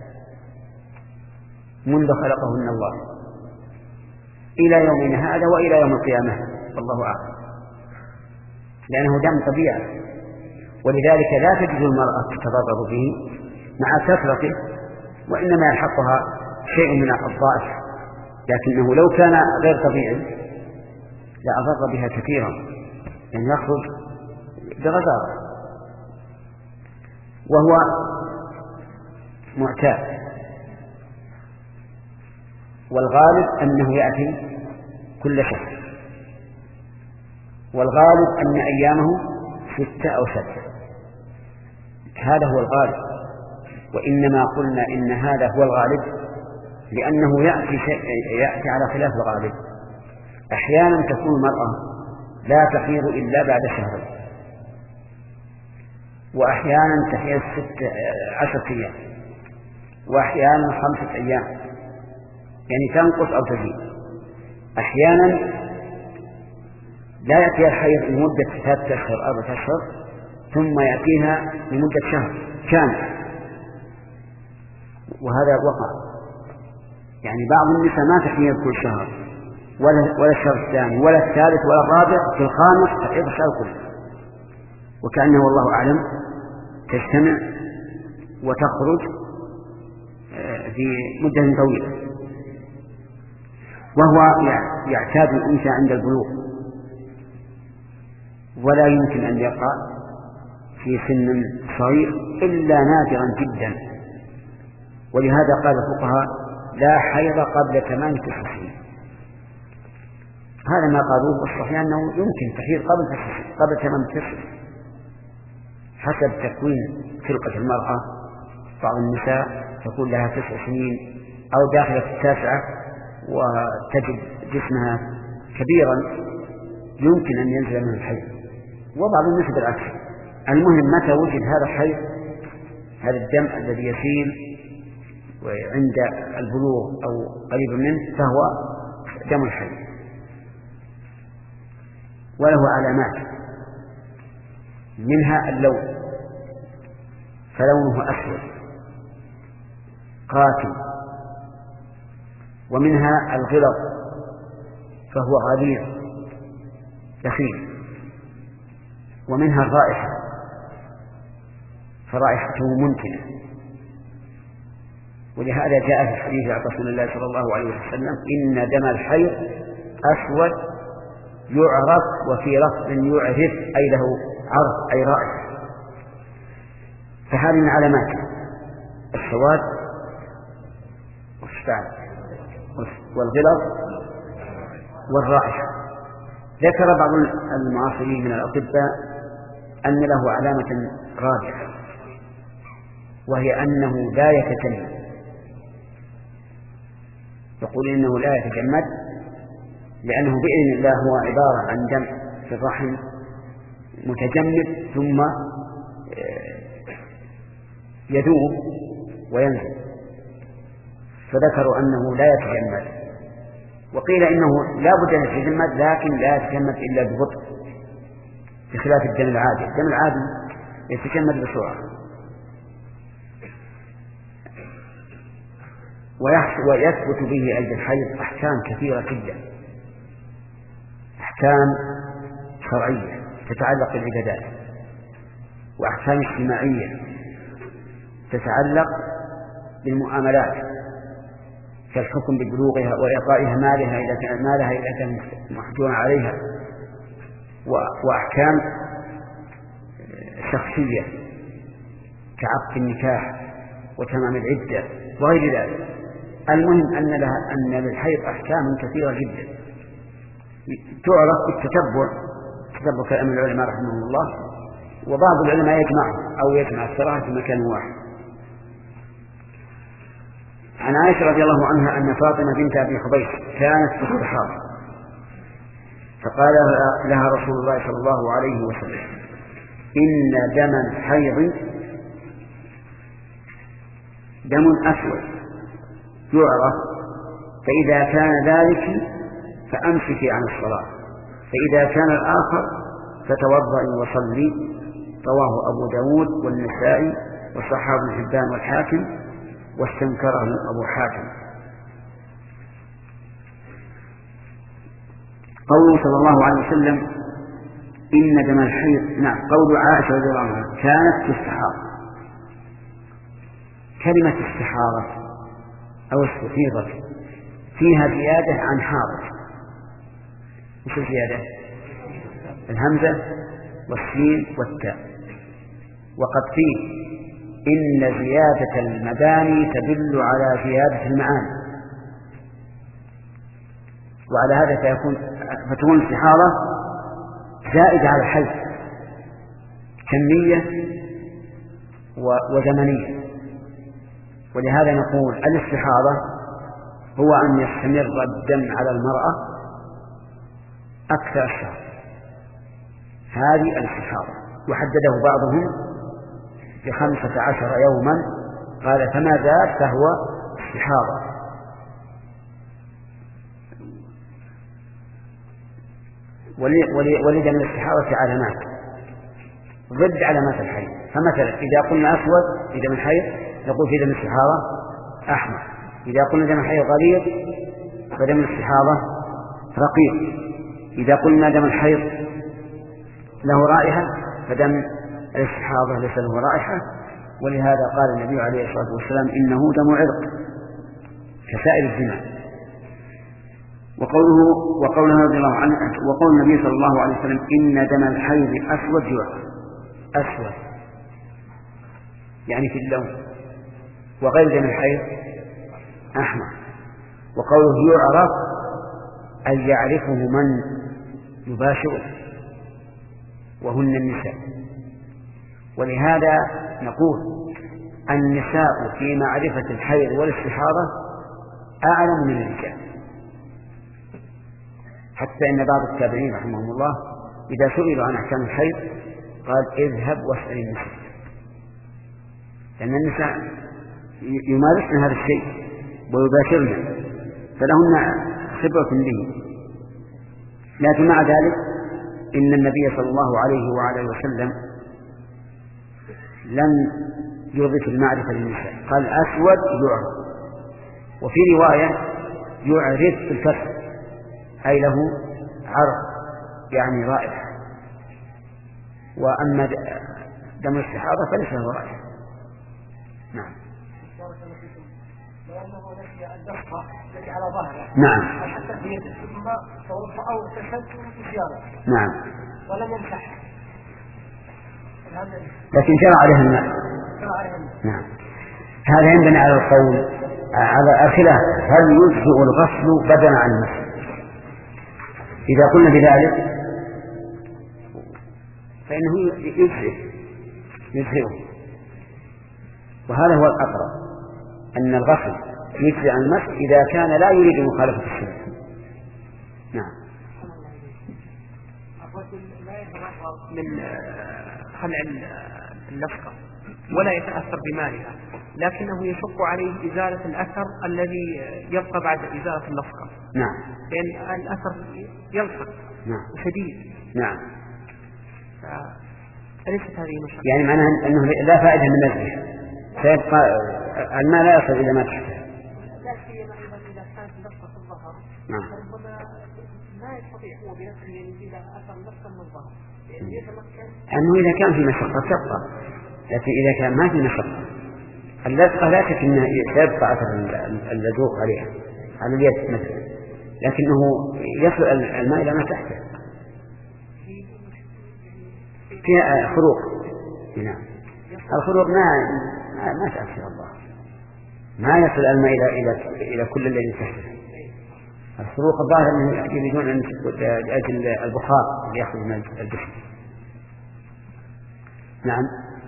S1: منذ خلقهن الله إلى يومنا هذا وإلى يوم القيامة والله أعلم، لأنه دم طبيعي، ولذلك لا تجد المرأة تتضرر به مع كثرته، وإنما يلحقها شيء من الضعف، لكنه لو كان غير طبيعي لأضر بها كثيرا، لأن يعني يخرج بغزارة، وهو معتاد، والغالب أنه يأتي كل شهر، والغالب أن أيامه ستة أو سبعة، هذا هو الغالب. وإنما قلنا إن هذا هو الغالب لأنه يأتي, يأتي على خلاف الغالب. أحيانا تكون المرأة لا تحيض إلا بعد شهر، وأحيانا تحيض ست عشرة أيام، وأحيانا خمسة أيام، يعني تنقص أو تزيد. أحيانا لا يأتيها الحيض لمدة ثلاثة أشهر أربعة أشهر ثم يأتيها لمدة شهر كامل، وهذا وقع. يعني بعض النساء ما تحيض كل شهر ولا ولا الشهر الثاني ولا الثالث ولا الرابع، في الخامس تحيض الشهر كله، وكأنه والله أعلم تجتمع وتخرج في مدة طويلة. وهو يعتاد الأنثى عند البلوغ، ولا يمكن أن يقع في سن صغير إلا نادرا جدا. ولهذا قال الفقهاء لا حيض قبل تمام تسع سنين. هذا ما قالوه، والصحيح أنه يمكن تحيض قبل قبل تمام تسع حسب تكوين خلقة المرأة. بعض النساء تكون لها تسع سنين أو داخلة في التاسعة وتجد جسمها كبيرا يمكن أن ينزل منه الحيض، وبعض الناس بالعكس. المهم متى وجد هذا الحيض، هذا الدم الذي يسيل عند البلوغ أو قريب منه، فهو دم الحيض، وله علامات، منها اللون، فلونه أسود قاتم، ومنها الغلظ فهو غليظ دخيل، ومنها الرائحة فرائحته منتنة. ولهذا جاء في الحديث عن رسول الله صلى الله عليه وسلم إن دم الحيض أسود يعرف، وفي لفظ يعرف أي له عرف أي رائحة. فهذه من علامات السواد والغلظ والرائحة. ذكر بعض المعاصرين من الأطباء أن له علامة رابعة، وهي أنه لا يتجمد. يقول إنه لا يتجمد لأنه بإذن الله هو عبارة عن دم في الرحم متجمد ثم يذوب وينزل، فذكروا أنه لا يتجمد. وقيل إنه لا بد أن يتجمد، لكن لا يتجمد إلا ببطء، بخلاف الدم العادي. الدم العادي يتجمد بسرعة. ويثبت به أيضا الحيض أحكام كثيرة جدا، أحكام شرعية تتعلق بالعبادات، وأحكام اجتماعية تتعلق بالمعاملات، كالحكم ببلوغها وإعطائها مالها إذا كان مالها إذا كان محجورا عليها، وأحكام شخصية كعقد النكاح وتمام العدة وغير ذلك. المهم أن لها أن للحيض أحكام كثيرة جدا تعرف بالتتبع، تتبع كلام العلماء رحمهم الله، وبعض العلماء يجمعه أو يجمع الصراحة في مكان واحد. عن عائشة رضي الله عنها أن فاطمة بنت أبي حبيش كانت في الصحابة، فقال لها رسول الله صلى الله عليه وسلم إن دم الحيض دم أسود يعرف، فإذا كان ذلك فأمسكي عن الصلاة، فإذا كان الآخر فتوضئي وصلي. رواه أبو داود والنسائي وصححه ابن حبان والحاكم واستنكره أبو حاتم. قوله صلى الله عليه وسلم إن دم الحيض، نعم، قول عائشة رضي الله عنها كانت في استحاضة. كلمة استحاضة أو استفيضة فيها زيادة عن حاضر. وش الزيادة؟ الهمزة والسين والتاء. وقد قيل إن زيادة المباني تدل على زيادة المعاني، وعلى هذا فيكون فتكون الاستحاضة زائدة على الحيض كمية وزمنية. ولهذا نقول الاستحاضة هو أن يستمر الدم على المرأة أكثر الشهر، هذه الاستحاضة. وحدده بعضهم بخمسة عشر يوما، قال فما زاد فهو استحاضة. ولدم الاستحاضة علامات ضد علامات الحيض. فمثلا إذا قلنا أسود في دم الحيض نقول في دم الاستحاضة أحمر، إذا قلنا دم الحيض غليظ فدم الاستحاضة رقيق، إذا قلنا دم الحيض له رائحة فدم الاستحاضة ليس له رائحة. ولهذا قال النبي عليه الصلاة والسلام إنه دم عرق كسائر الدماء. وقوله وقوله رضي الله عنه وقول النبي صلى الله عليه وسلم إن دم الحيض أسود يعرف، أسود يعني في اللون، وغير دم الحيض أحمر. وقوله يعرف أن يعرفه من يباشره وهن النساء. ولهذا نقول النساء في معرفة الحيض والاستحاضة أعلم من الرجال، حتى إن بعض التابعين رحمهم الله إذا سئلوا عن أحكام الحيض قال اذهب واسأل النساء، لأن النساء يمارسن هذا الشيء ويباشرن فلهن خبرة به. لكن مع ذلك إن النبي صلى الله عليه وعلى وسلم لم يضف المعرفة للنساء، قال أسود يعرف. وفي رواية يعرف الكسر أي له عرق يعني رائحة. وأما دم الاستحاضة فليس له رائحة. نعم.
S4: لأنه نسي الدفقة التي على ظهره
S1: نعم
S4: حتى في يده ثم توضأ أو تشد بزيادة
S1: نعم
S4: ولم يمسح،
S1: لكن جرى عليها الماء. نعم. هذا ينبني على القول على الخلاف هل يجزئ الغسل بدلا عن المسح. إذا قلنا بذلك فإنه يجزئ يجزئه، وهذا هو الأقرب أن الغسل يجزئ عن المسح إذا كان لا يريد مخالفة السنة. نعم.
S5: من خلع اللصقة ولا يتأثر بمالها، لكنه يشق عليه إزالة الأثر الذي يبقى بعد إزالة اللصقة.
S1: نعم.
S5: لأن الأثر يلصق
S1: نعم.
S5: شديد.
S1: نعم.
S5: أليست هذه مشكلة؟
S1: يعني معناه أنه لا فائدة من نزله، سيبقى الماء لا يصل إلى ما تحته.
S4: لا سيما إذا كانت اللصقة في الظهر.
S1: نعم.
S4: فربما لا يستطيع هو بنفسه أن يزيل أثر اللصقة من الظهر.
S1: أنه إذا كان في مشقة تبقى، لكن إذا كان ما في مشقة اللصقة لا شك أنها سيبقى أثر اللزوق عليها على اليد مثلا، لكنه يصل الماء إلى ما تحته فيها خروق. نعم. الخروق ما ما تأثر الله، ما يصل الماء إلى إلى إلى كل الذي تحته. الخروق الظاهر أنه يريدون أن لأجل البخار اللي يأخذ من الجسم. نعم.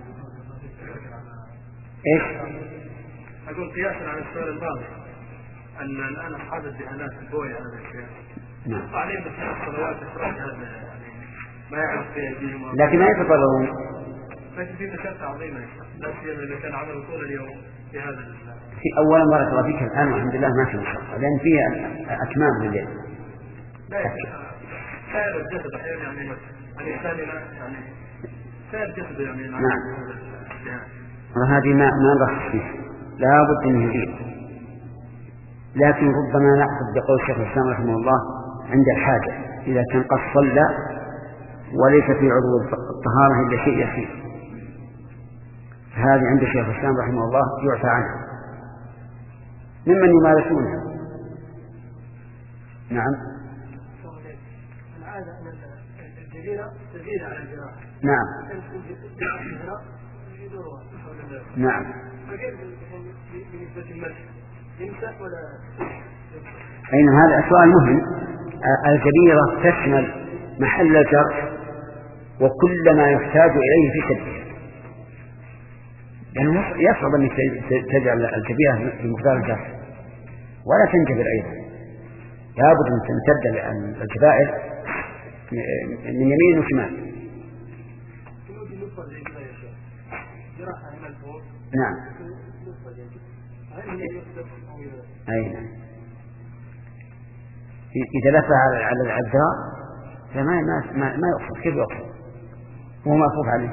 S1: إيش؟
S3: أقول قياسا على السؤال الماضي أن الآن أصحاب الدهانات البوية هذا الشيء
S1: نعم.
S3: عليهم بسبب الصلوات إخراج هذا يعني ما يعرف في أيديهم،
S1: لكن لا يتضررون.
S3: لكن في مشقة عظيمة لا سيما إذا كان عمل طول اليوم في هذا.
S1: في أولا بارك الله فيك الآن والحمد لله ما في مشقة لأن فيه أكمام لليد.
S3: لا سائر الجسد أحيانا يعني الإنسان يعني سائر جسد يعني.
S1: نعم. وهذه ما ما نرخص فيه لا بد أن يزيد، لكن ربما نأخذ بقول الشيخ الإسلام رحمه الله عند الحاجة إذا كان قد صلى وليس في عضو الطهارة إلا شيء يسير، هذه عند الشيخ الإسلام رحمه الله يعفى عنها ممن يمارسونها. نعم.
S4: العادة أن الجريرة تزيد على الجراحة.
S1: نعم. نعم.
S4: بالنسبة للمسح يمسح ولا؟
S1: أين هذا سؤال مهم. الجبيرة تشمل محل الجرح وكل ما يحتاج إليه في شده، يعني يصعب أن تجعل الجبيرة بمقدار الجرح ولا تنجبر أيضا، لابد أن تمتد الجبائر من يمين وشمال. نعم. أي نعم. إذا لف على الذراع ما ما ما, ما يقصد. كيف يقصد وهو معطوف عليه؟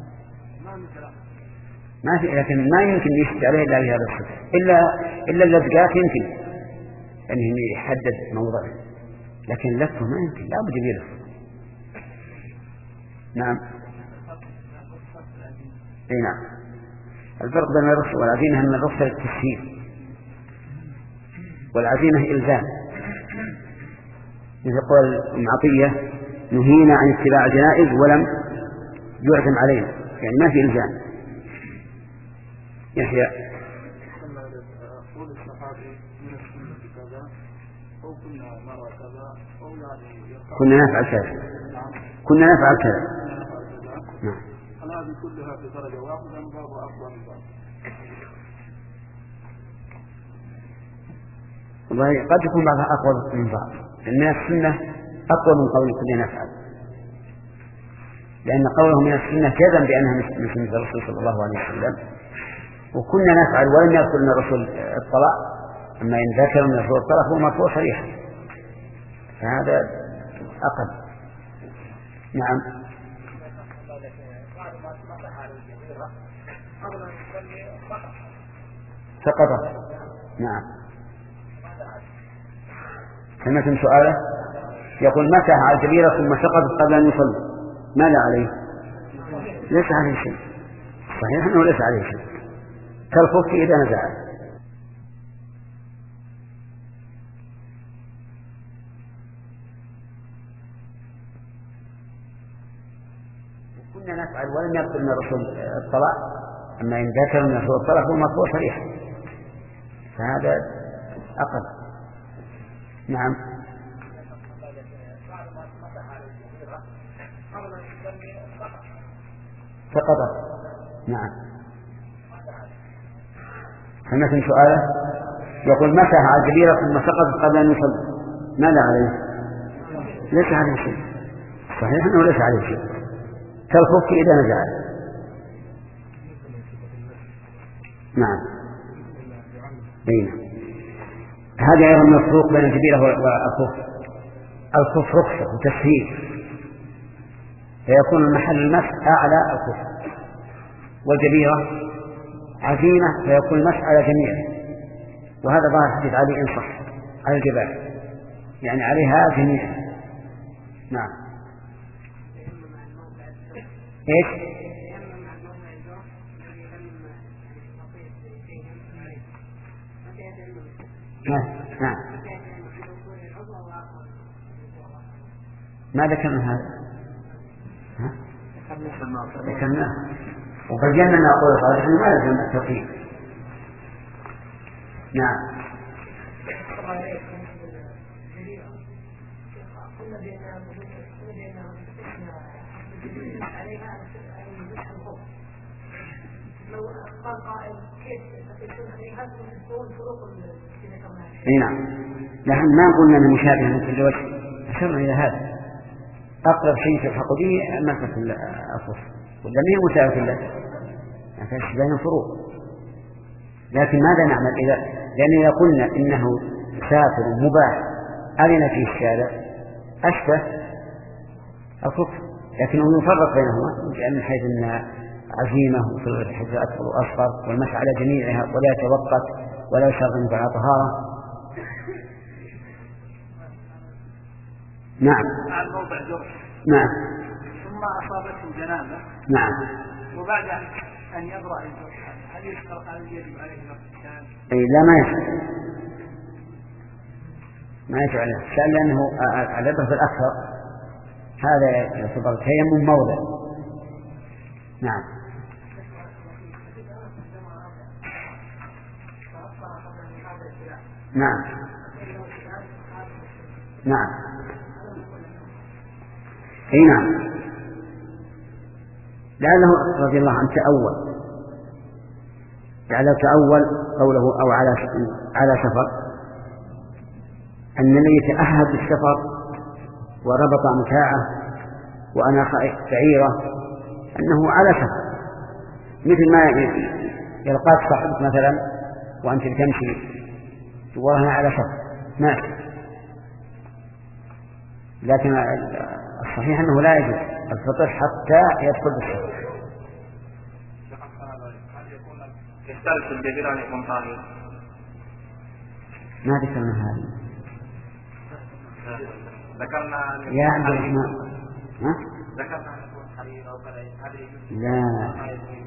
S1: ما في، لكن ما يمكن يشد عليه إلا بهذا الصفة، إلا إلا اللزقات يمكن يعني يحدد موضعه، لكن لفه ما يمكن، لا بد يلف. نعم. اي نعم. الفرق بين الرخصة والعزيمة أن الرخصة للتسهيل والعزيمة إلزام. مثل قول ابن عطية نهينا عن اتباع الجنائز ولم يعزم علينا، يعني ما في إلزام. يحيى
S3: قول الصحابي من السنة كذا أو كنا نرى كذا أو يعني
S1: كنا نفعل كذا كنا نفعل كذا. نعم.
S3: هل هذه كلها في درجة واحدة أم باب أقوى من باب؟
S1: والله قد يكون بعضها أقوى من بعض، لأن السنة أقوى من قول كنا نفعل، لأن قوله من السنة كذا بأنها من سنة الرسول صلى الله عليه وسلم، وكنا نفعل ولم يذكر أن الرسول الطلاق، أما إن ذكر من الرسول الطلاق هو مرفوع صريحا، فهذا أقل. نعم. سقطت. نعم. سمعتم سؤاله يقول مسح على الكبيرة ثم سقطت قبل أن يصلي، ماذا عليه؟ ليس عليه شيء، صحيح أنه ليس عليه شيء، كالخف إذا نزعه. وكنا نفعل ولم يذكر من الرسول الطلاق، أما إن ذكر من الرسول الطلاق هو مرفوع صريحا، فهذا أقل. نعم. سقطت. نعم. سمعتم سؤاله يقول مسح على الكبيرة ثم سقطت قبل أن يصلي، ماذا عليه؟ ليس عليه شيء، صحيح أنه ليس عليه شيء، كالخف إذا نزعه. نعم. بينه. هذا أيضا من الفروق بين الكبيرة والخف. الخف رخصة وتسهيل، فيكون المحل المسح أعلى الخف، والكبيرة عزيمة فيكون المسح على جميعه، وهذا ظاهر حديث علي إن صح على الجبال، يعني عليها جميعا. نعم. إيش؟ نعم. ما ذكرنا هذا؟ ذكرناه وبينا أن أقول صالح ما لازم التوقيت. نعم. اي نعم، نحن ما قلنا انه مشابه من كل وجه، اشرنا الى هذا. اقرب شيء تلحق به مسألة الصف، ولا ما هي مشابهة له، يعني بين فروق. لكن ماذا نعمل إذا لأن إذا قلنا إنه سافر مباح أرنا فيه الشارع أشبه الكفر، لكنه يفرق بينهما لأن حيث أن عزيمة وفي الحج الأكبر والأصغر والمسح على جميعها ولا يتوقت ولا يشرط على طهارة. نعم.
S3: على موضع جرح.
S1: نعم.
S3: ثم أصابته جنابة.
S1: نعم.
S3: وبعد أن يبرأ الجرح هل يشترط أن يجب عليه الاغتسال؟
S1: أي لا، ما يشترط، ما يشترط عليه الاغتسال لأنه العبرة في الأكثر، هذا يعتبر تيمم موضع. نعم. نعم. نعم. اي نعم، لعله رضي الله عنه تأول، لعله تأول قوله أو على على سفر، أن الذي يتأهب بالسفر وربط متاعه وأنا بعيرة أنه على سفر، مثل ما يلقاك صاحبك مثلا وأنت تمشي وأنا على سفر ماشي، لكن الصحيح أنه لا يجوز الفطر حتى يدخل بالسفر.
S2: يشترك الجزيرة أن يكون طاهر.
S1: ما ذكرنا هذه.
S2: ذكرنا
S1: يا عبد الرحمن. ها؟
S2: ذكرنا أن يكون حرير أو كذا. هذا يجوز.
S1: لا.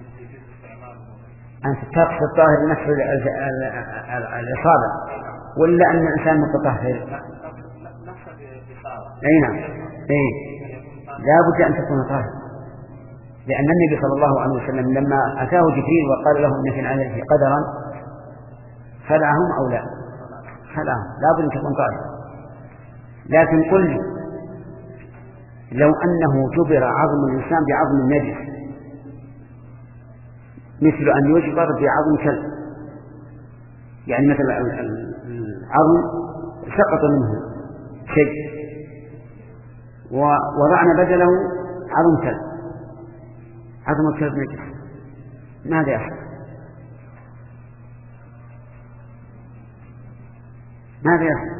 S1: أنت تقصد الطاهر نفس الإصابة ولا أن الإنسان متطهر؟ أي نعم. أي لا بد أن تكون طاهر، لأن النبي صلى الله عليه وسلم لما أتاه جبريل وقال له إن في العالم قدرا خلعهم أو لا خلعهم، لا بد أن تكون طاهر. لكن قل لي لو أنه جبر عظم الإنسان بعظم النجس مثل أن يجبر بعظم كلب، يعني مثل العظم سقط منه شيء ووضعنا بدله عظم كلب، عظم الكلب نجس، ماذا يحصل؟ ماذا يحصل؟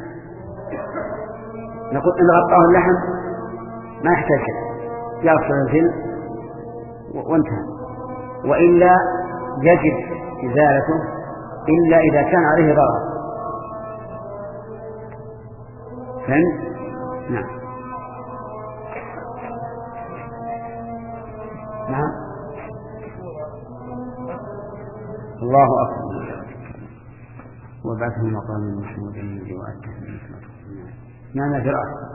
S1: نقول إن غطاه اللحم ما يحتاج يغسل الجلد وانتهى، وإلا يجب إزالته إلا إذا كان عليه ضرر. فهمت؟ نعم. نعم. الله أكبر. وبعثه مقام محمود الذي وأتاه من حكمته. نعم جرأة.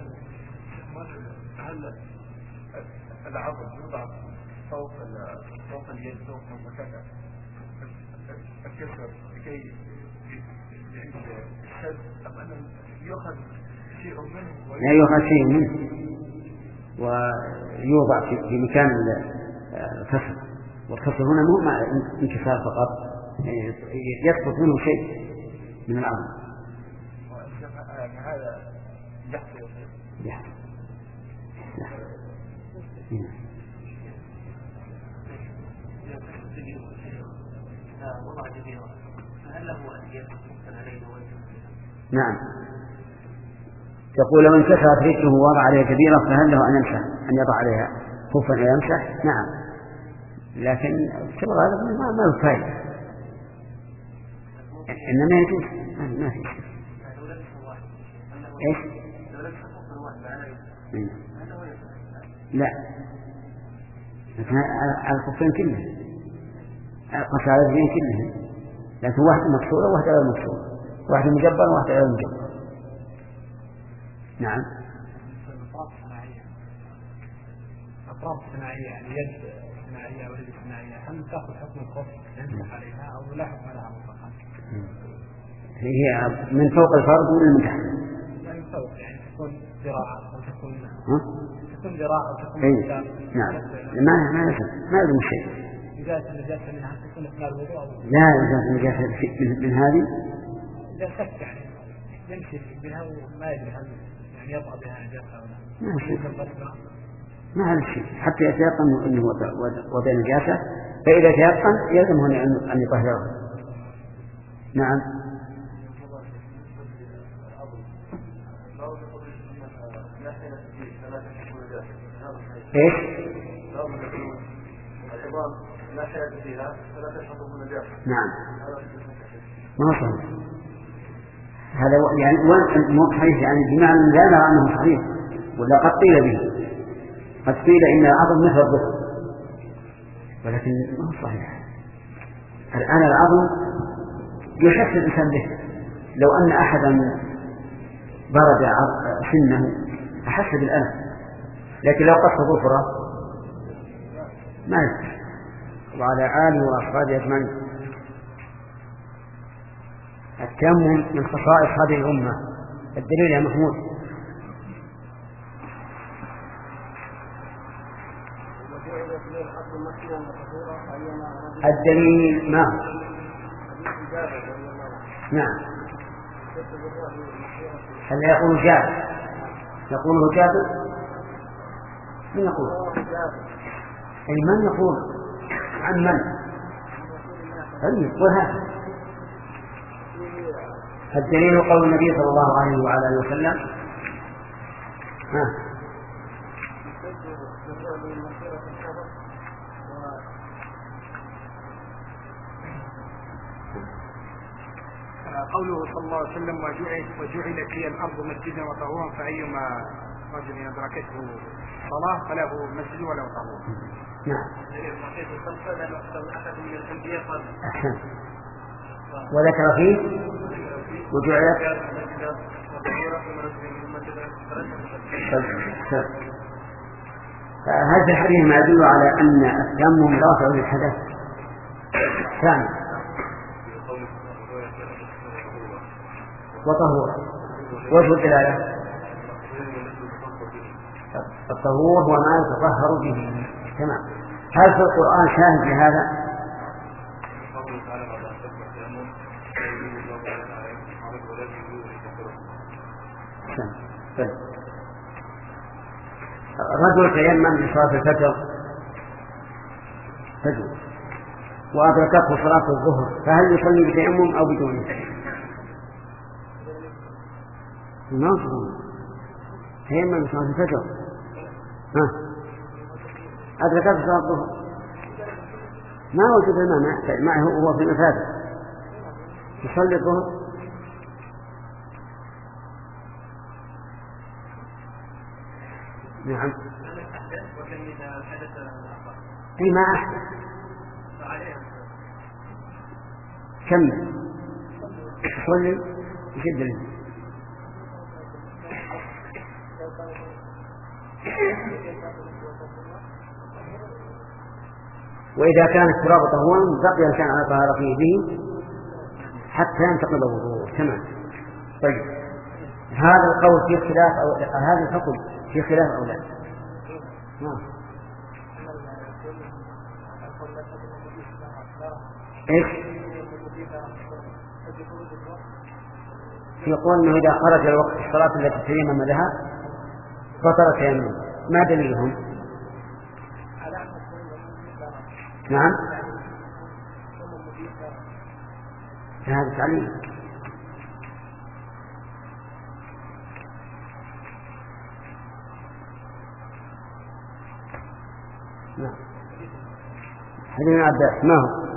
S3: هل العظم يوضع فوق فوق اليد فوق مكان الكسر لكي يعيد الشد أم أن يؤخذ شيء منه؟
S1: لا يؤخذ شيء منه ويوضع في مكان الكسر، والكسر هنا مو مع انكسار فقط، يسقط منه شيء من العظم.
S3: هذا يحصل
S1: يحصل. نعم. يقول لو انكسرت رجله ووضع عليها كبيرة فهل له أن يمسح أن يضع عليها خفا ويمسح؟ نعم، لكن الشغل هذا ما ما له فائدة، إنما يجوز ما في شيء. إيش؟ لا، على الخفين كلهم، قص على الرجلين كلهم، لكن واحدة مكسورة وواحدة غير مكسورة، واحدة مجبرة وواحدة غير مجبرة. نعم.
S3: أطراف صناعية يعني يد صناعية أو يد صناعية، هل تأخذ حكم الخف يمسح عليها أو لا حكم لها مطلقا؟
S1: هي من فوق الفرد ولا من تحت؟
S3: يعني من فوق، يعني تكون ذراع أو تكون تكون ذراع أو تكون
S1: إيه؟ نعم. ما ما يلزم ما يلزم شيء.
S3: إزالة النجاسة منها تكون أثناء الوضوء أو
S1: لا إزالة النجاسة من, من هذه؟
S3: إذا شك يعني يمشي بها وما يدري هل يعني يطأ بها نجاسة أو لا.
S1: ما شيء. ما هذا الشيء حتى يتيقن أنه وضع نجاسة، فإذا تيقن يلزمه أن يطهره. نعم. إيش؟ نعم. ما صحيح هذا يعني مو صحيح، يعني بمعنى لا نرى أنه صحيح، ولا قد قيل به، قد قيل إن العظم مثل الضفر، ولكن ما هو صحيح. الآن العظم يحس الإنسان به، لو أن أحدا برد سنه أحس بالألم، لكن لو قص ظفره ما يحس. وعلى آله وأصحابه أجمعين. التيمم من خصائص هذه الأمة. الدليل يا محمود. الدليل ما هو؟ نعم. هل يقول جابر؟ يقوله جابر؟ من يقول؟ أي من يقول؟ عن من؟ طيب وهذا الدليل قول النبي صلى الله عليه وعلى اله وسلم. ها
S6: قوله صلى الله عليه وسلم وجعل وجعلت لي الارض مسجدا وطهورا فايما رجل ادركته صلاه فله مسجد وله طهور.
S1: نعم. وذكر فيه وجعلت هذا الحديث ما يدل على أن التيمم رافع للحدث. ثاني وطهور وجه الدلالة الطهور هو ما يتطهر به. تمام. هل في القرآن شاهد لهذا؟ رجل تيمم لصلاة الفجر فجر وأدركته صلاة الظهر فهل يصلي بتيمم أو بدونه؟ ما يصلي تيمم لصلاة الفجر ها أدركته صلاة الظهر ما وجد الماء معه هو في المساجد يصلي الظهر. نعم. اي ما احدث كمل يصلي يشد له. واذا كان التراب طهورا بقي ان كان على طهارته به حتى ينتقض وضوءه. تمام. طيب هذا القول فيه خلاف او هذا الحكم في خلاف أو لا؟ نعم. إيش؟ يقول أنه إذا خرج الوقت الصلاة التي تيمم لها بطل تيمم. ما دليلهم؟ نعم. هذا تعليل. نعم. حديث عباس ما هو؟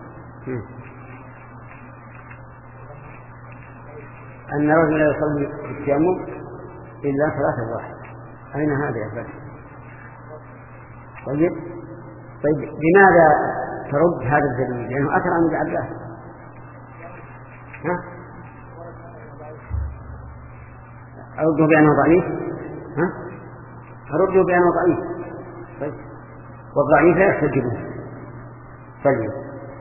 S1: أن رجل لا يصلي في التيمم إلا ثلاثة واحد. أين هذا يا فندم؟ طيب طيب لماذا ترد هذا الدليل؟ لأنه أثر عن ابن عباس. ها؟ أرده بأنه ضعيف؟ ها؟ أرده بأنه ضعيف. طيب والضعيف لا يحتجبه. طيب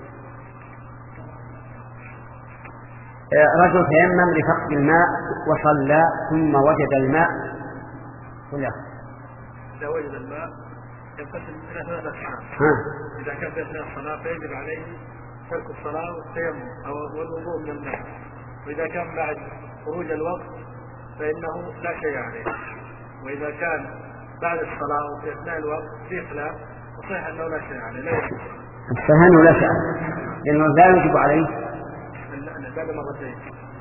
S1: رجل تيمم لفقد الماء وصلى ثم وجد الماء ولا
S3: إذا وجد الماء ينقسم إلى ثلاثة أقسام. إذا كان في أثناء الصلاة فيجب عليه ترك الصلاة والتيمم أو والوضوء من الماء. وإذا كان بعد خروج الوقت فإنه لا شيء عليه. وإذا كان بعد الصلاة وفي أثناء الوقت في خلاف وصحيح أنه لا شيء عليه. لا يجب.
S1: فهنه لا شيء لأنه لا يجب عليه
S3: بعد مرتين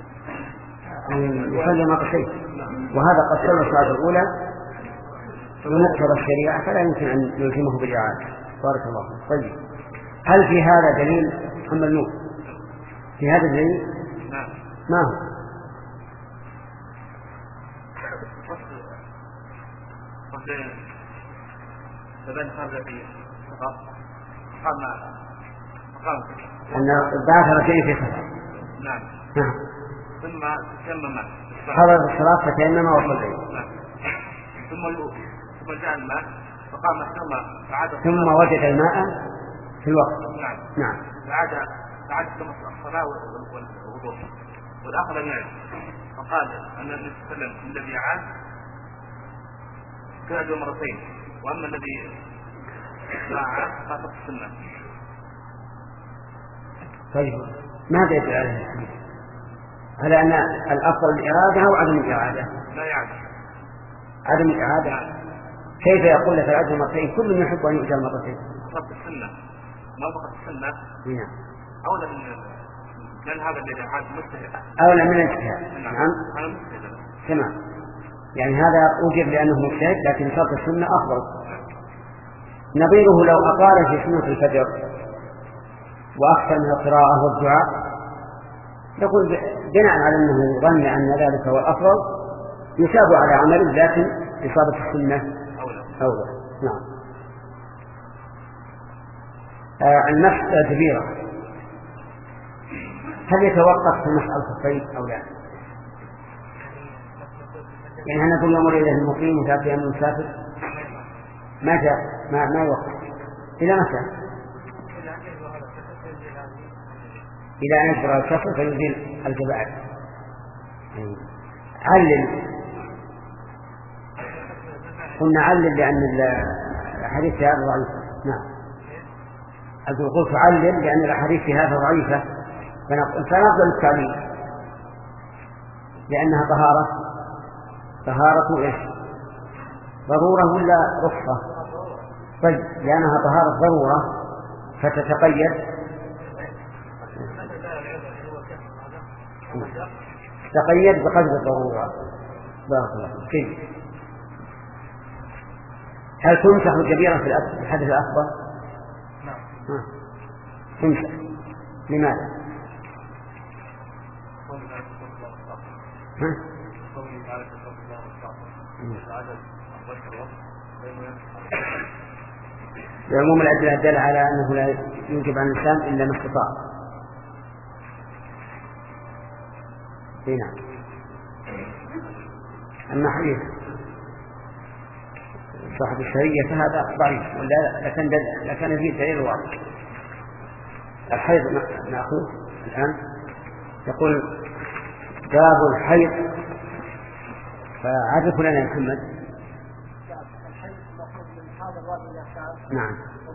S1: يصلي مرتين. وهذا قد صلى الصلاة الأولى بمقتضى الشريعة فلا يمكن أن يلزمه بالإعادة. بارك الله فيك. طيب هل في هذا دليل محمد نور؟ في هذا دليل؟
S3: نعم.
S1: ما هو؟
S3: فبين خرج فيه قام قام
S1: أن بعث ركعتين في خطأ.
S3: نعم.
S1: نعم.
S3: ثم تيمم
S1: حضر الصلاة فتيمم وصلى.
S3: نعم. ثم ثم جاء الماء فقام ثم فعاد
S1: ثم وجد الماء في الوقت.
S3: نعم.
S1: نعم.
S3: فعاد فعاد الصلاة والوضوء والآخر لم يعد فقال أن النبي صلى الله عليه وسلم الذي عاد كاد مرتين وأما الذي لا عاد فقط السنة.
S1: طيب ماذا يدل على هذا؟ على أن الأفضل الإرادة أو عدم الإرادة؟
S3: لا يعد.
S1: عدم الإرادة. كيف يقول لك العجل مرتين؟ كل يحب أن يؤجر مرتين.
S3: فقط السنة ما فقط السنة.
S1: نعم.
S3: أولا من لأن هذا الذي عاد مجتهد.
S1: أولا من الاجتهاد.
S3: نعم.
S1: نعم.
S3: هذا مجتهد.
S1: تمام. يعني هذا أجر لأنه مجتهد، لكن شرط السنة أفضل. نظيره لو أطال في سنة الفجر وأكثر من القراءة والدعاء نقول بناء على أنه ظن أن ذلك هو الأفضل يثاب على عمل، لكن إصابة السنة أولى. نعم. آه المسح كبيرة، هل يتوقف في مسح الخفين أو لا؟ يعني هل نقول يوم إلى المقيم وثلاث أيام المسافر ما جاء ما ما يوقف إلى متى؟ إلى أن يجبر الكفر فيزيل الجبائر. علل، قلنا علل لأن الحديث هذا ضعيف. نعم. أقول قلت علل لأن الحديث هذا ضعيفة، فنفضل التعليل لأنها طهارة طهارة إيش؟ ضرورة ولا رخصة؟ طيب لأنها طهارة ضرورة فتتقيد تقيد بقدر الضرورة. بارك الله فيك. هل تمسح الكبيرة في الحدث الأكبر؟ نعم. تمسح. لماذا؟ ها؟ لعموم الأدلة الدالة على أنه لا يوجب على الإنسان إلا ما استطاع. نعم. أما حديث صاحب الشرية فهذا ضعيف، ولا لكن لكن فيه دليل واضح. الحيض نأخذ الآن. يقول باب الحيض، فعرف لنا يا محمد. نعم.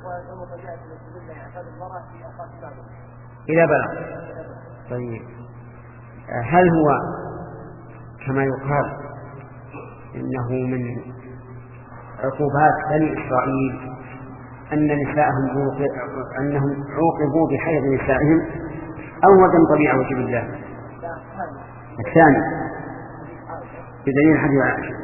S1: إلى بلغ. طيب هل هو كما يقال إنه من عقوبات بني إسرائيل أن نساءهم أنهم عوقبوا بحيض نسائهم، أو هو من طبيعة وجب الله؟ الثاني بدليل حديث عائشة.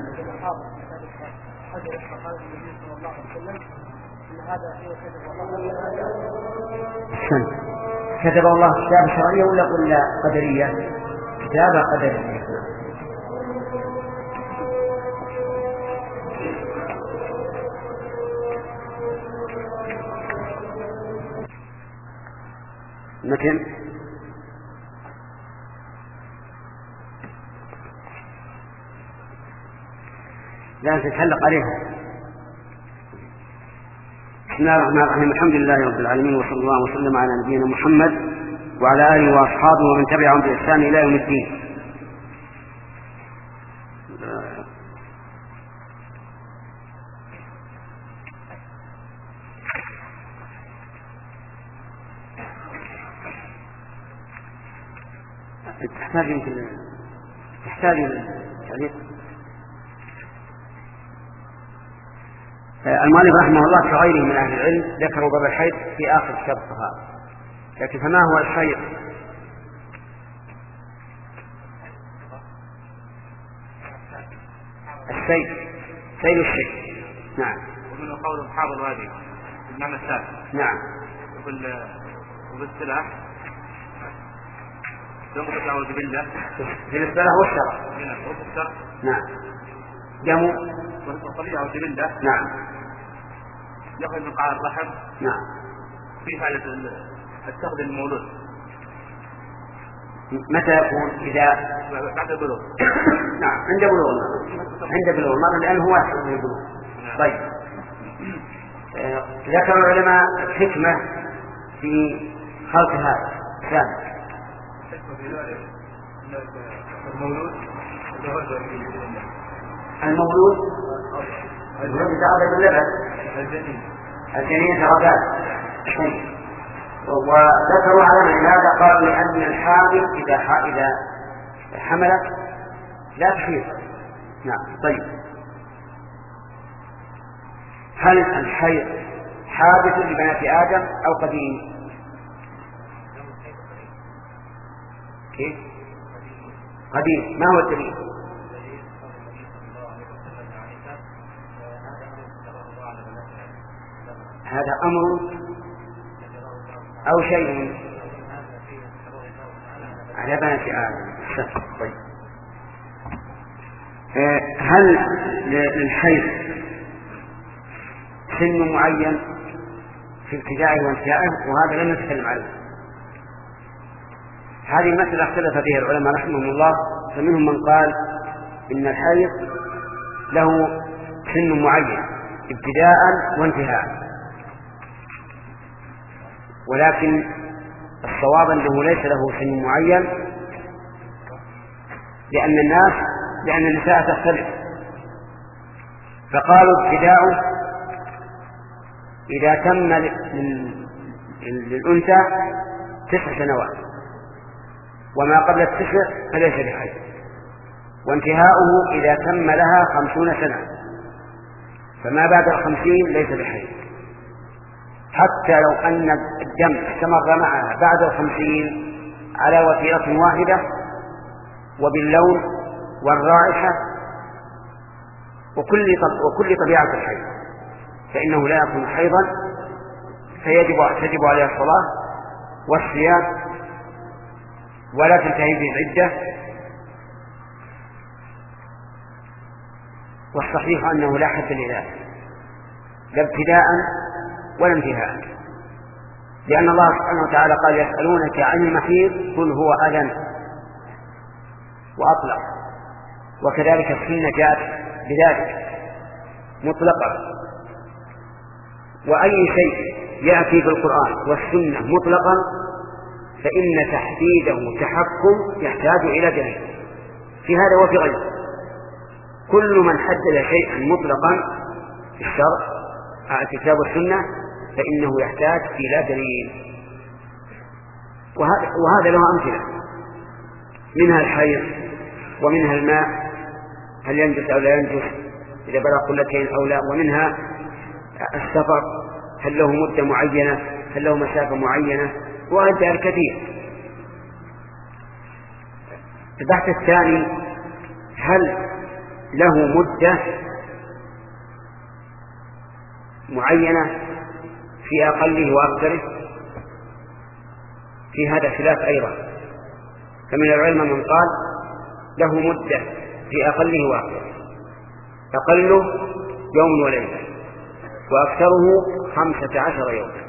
S1: كتب الله كتاب شرعية ولا ولا قدرية؟ كتاب قدرية. متن لا تتحلق عليها. بسم الله الرحمن الرحيم. الحمد لله رب العالمين، وصلى الله وسلم على نبينا محمد وعلى آله وأصحابه ومن تبعهم بإحسان إلى يوم الدين. تحتاج يمكن تحتاج تعليق. المؤلف رحمه الله كغيره من أهل العلم ذكروا باب الحيض في آخر كتاب الطهارة، لكن فما هو الحيض؟ السيل، سيل الشيء. نعم.
S2: ومن قول أصحاب الوادي بالمعنى الثالث.
S1: نعم.
S2: وبالسلاح ينقص أعوذ بالله
S1: في السلاح والشرع. نعم. جمو
S2: والطبيعة أعوذ بالله.
S1: نعم.
S2: يخرج من قاع الرحم.
S1: نعم.
S2: في حالة التقديم المولود.
S1: متى يكون؟ إذا
S2: بعد البلوغ.
S1: نعم عند بلوغ المرض. عند بلوغ المرض لأنه هو أحسن من البلوغ. طيب آه، ذكر العلماء الحكمة في خلق هذا ثاني.
S2: المولود
S1: المولود المولود يتعرض باللبن.
S2: الجنين
S1: الجنين درجات. وذكروا على من هذا قالوا لأن الحامل إذا إذا حملت لا تحيض. نعم. طيب هل الحيض حادث لبنات آدم أو قديم؟ كيف؟ قديم. ما هو الدليل؟ هذا أمر أو شيء على بنات آدم. طيب هل للحيض سن معين في ابتدائه وانتهائه؟ وهذا لم نتكلم عنه. هذه المسألة اختلف فيها العلماء رحمهم الله، فمنهم من قال إن الحيض له سن معين ابتداء وانتهاء، ولكن الصواب أنه ليس له سن معين، لأن الناس لأن النساء تختلف، فقالوا ابتداء إذا تم للأنثى تسع سنوات وما قبل التسع فليس بحيض، وانتهاؤه إذا تم لها خمسون سنة فما بعد الخمسين ليس بحيض، حتى لو أن الدم استمر معها بعد الخمسين على وتيرة واحدة وباللون والرائحة وكل وكل طبيعة الحيض، فإنه لا يكون حيضا، فيجب تجب عليه الصلاة والصيام ولا تنتهي به العدة. والصحيح أنه لا حد لذلك لا ابتداء ولا انتهاء، لأن الله سبحانه وتعالى قال يسألونك عن المحيض قل هو أذى وأطلق، وكذلك السنة جاءت بذلك مطلقا، وأي شيء يأتي بالقرآن والسنة مطلقا فإن تحديده تحكم يحتاج إلى دليل في هذا وفي غيره. كل من حدد شيئا مطلقا في الشرع الكتاب والسنة فإنه يحتاج إلى دليل، وهذا, وهذا له أمثلة، منها الحيض ومنها الماء هل ينجس أو لا ينجس إذا بلغ قلتين أو لا، ومنها السفر هل له مدة معينة هل له مسافة معينة، وغير ذلك كثير. البحث الثاني هل له مدة معينة في أقله وأكثره؟ في هذا خلاف أيضا، فمن العلماء من قال له مدة في أقله وأكثره، أقله يوم وليلة وأكثره خمسة عشر يوما.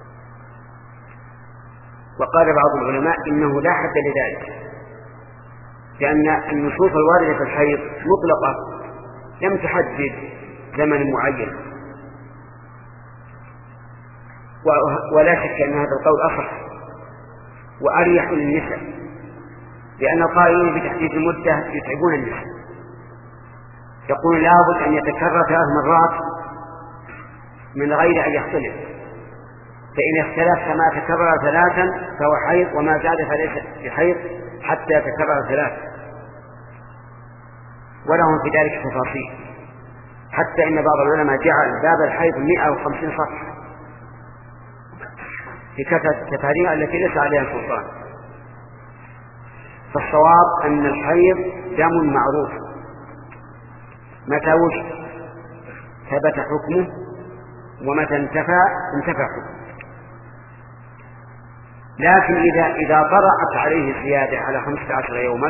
S1: وقال بعض العلماء إنه لا حد لذلك، لأن النصوص الواردة في الحيض مطلقة لم تحدد زمن معين، ولا شك أن هذا القول أصح وأريح للنساء، لأن القائلين بتحديد المدة يتعبون النساء، يقول لابد أن يتكرر ثلاث مرات من غير أن يختلف، فإن اختلف كما تكرر ثلاثا فهو حيض وما زاد فليس بحيض حتى يتكرر ثلاثا. ولهم في ذلك تفاصيل، حتى إن بعض العلماء جعل باب الحيض مئة وخمسين صفحة في كتابها التي ليس عليها سلطان. فالصواب أن الحيض دم معروف متى وجد ثبت حكمه ومتى انتفى انتفى حكمه، لكن إذا إذا طرأت عليه زيادة على خمسة عشر يوما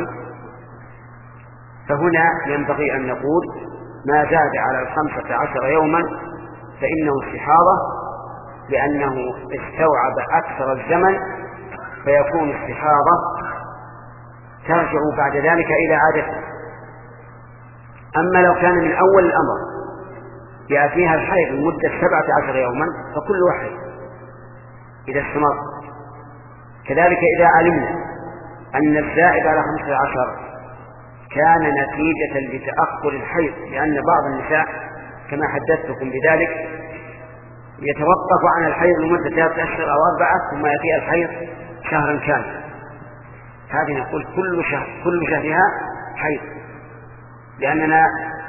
S1: فهنا ينبغي أن نقول ما زاد على الخمسة عشر يوما فإنه استحاضة، لأنه استوعب أكثر الزمن فيكون استحاضة ترجع بعد ذلك إلى عادته. أما لو كان من أول الأمر يأتيها الحيض لمدة سبعة عشر يوما فكل واحد إذا استمر. كذلك إذا علمنا أن الزائد على خمسة عشر كان نتيجة لتأخر الحيض، لأن بعض النساء كما حدثتكم بذلك يتوقف عن الحيض لمدة ثلاثة أشهر أو أربعة ثم يأتي الحيض شهرا كاملا، هذه نقول كل شهر كل شهرها حيض، لأننا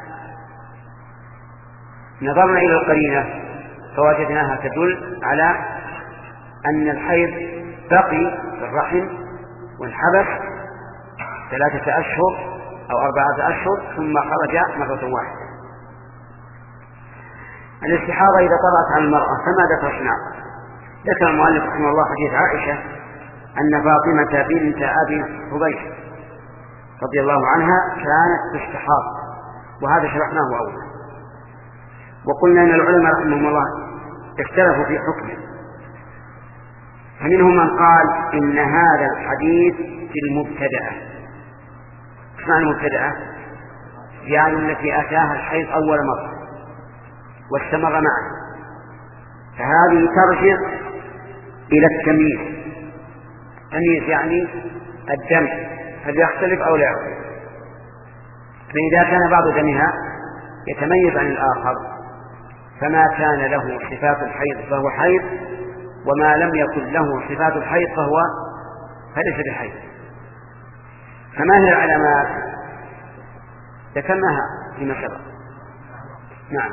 S1: نظرنا إلى القرينة فوجدناها تدل على أن الحيض بقي في الرحم وانحبس ثلاثة أشهر أو أربعة أشهر ثم خرج مرة واحدة. الاستحاضة إذا طرأت على المرأة فماذا تصنع؟ ذكر المؤلف رحمه الله حديث عائشة أن فاطمة بنت أبي حبيش رضي الله عنها كانت تستحاض، وهذا شرحناه أولا، وقلنا أن العلماء رحمهم الله اختلفوا في حكمه، فمنهم من قال إن هذا الحديث في المبتدأة. اسمع المبتدأة يعني التي أتاها الحيض أول مرة واستمر معه، فهذه ترجع إلى التمييز. التمييز يعني الدم هل يختلف أو لا يختلف، فإذا كان بعض دمها يتميز عن الآخر فما كان له صفات الحيض فهو حيض، وما لم يكن له صفات الحيض فهو فليس بحيض. فما هي العلامات؟ ذكرناها فيما سبق. نعم،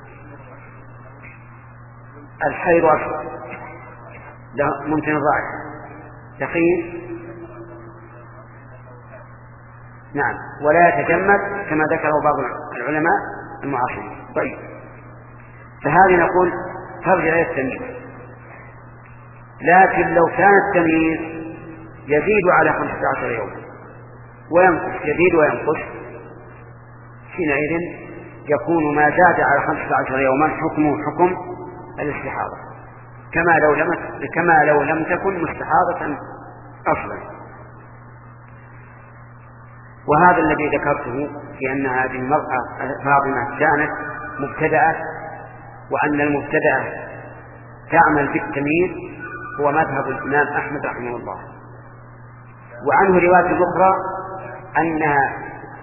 S1: الحيض أصفر ممكن الرائحة، دقيق، نعم، ولا يتجمد كما ذكره بعض العلماء المعاصرين. طيب، فهذه نقول ترجع إلى التمييز، لكن لو كان التمييز يزيد على خمسة عشر يوما وينقص، يزيد وينقص، حينئذ يكون ما زاد على خمسة عشر يوما حكمه حكم الاستحاضة، كما لو لم كما لو لم تكن مستحاضة أصلا. وهذا الذي ذكرته في أن هذه المرأة فاطمة كانت مبتدأة، وأن المبتدأة تعمل بالتمييز هو مذهب الإمام أحمد رحمه الله. وعنه رواية أخرى أنها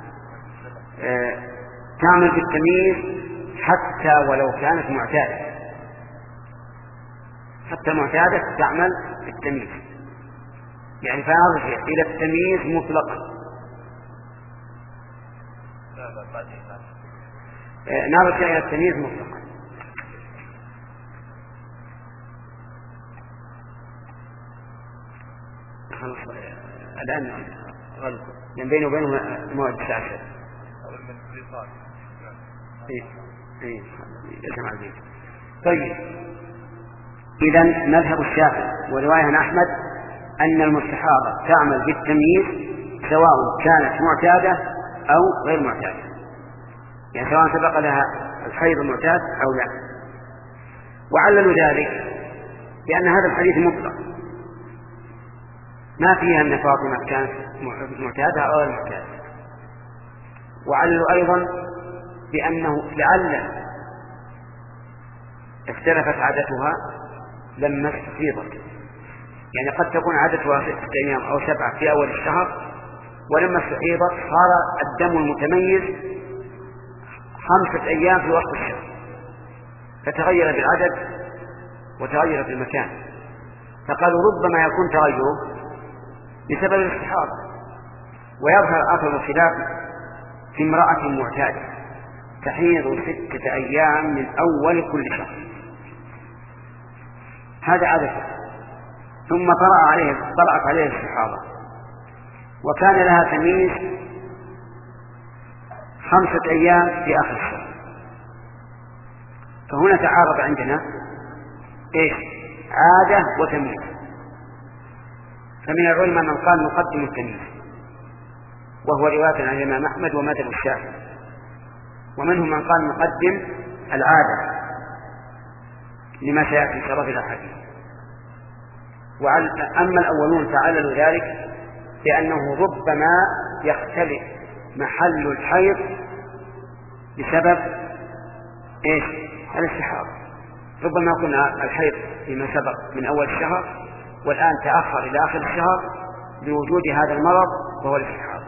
S1: تعمل بالتمييز حتى ولو كانت معتادة، حتى معتادة تعمل بالتمييز، يعني فنرجع إلى التمييز مطلقا. نرجع إلى التمييز مطلقا. خلاص الآن غلق، لأن بينه وبينه موعد الساعة عشرة. إيه إيه يجمع البيت. طيب، إذن مذهب الشافعي ورواية عن أحمد أن المستحاضة تعمل بالتمييز سواء كانت معتادة أو غير معتادة، يعني سواء سبق لها الحيض المعتاد أو لا. وعللوا ذلك بأن هذا الحديث مطلق ما فيها أن فاطمة كانت معتادة أو غير معتادة. وعللوا أيضا بأنه لعل اختلفت عادتها لما استفيضت، يعني قد تكون عادتها ستة أيام أو سبعة في أول الشهر، ولما استفيضت صار الدم المتميز خمسة أيام في وسط الشهر، فتغير بالعدد وتغير في المكان. فقالوا ربما يكون تغيره بسبب الاستحاضة، ويظهر أثر الخلاف في امرأة معتادة تحيض ستة أيام من أول كل شهر، هذا عادته، ثم طرأ عليه طرأت عليه الاستحاضة وكان لها تمييز خمسة أيام في آخر الشهر. فهنا تعارض عندنا إيش؟ عادة وتمييز. فمن العلماء من قال نقدم التمييز، وهو رواية عن الإمام أحمد ومذهب الشافعي، ومنهم من قال نقدم العادة لما سيأتي شرف الأحاديث. أما الأولون فعللوا ذلك لأنه ربما يختلف محل الحيض بسبب إيش؟ الاستحاضة. ربما كنا الحيض فيما سبق من أول الشهر والآن تأخر إلى آخر الشهر بوجود هذا المرض وهو الاستحاضة.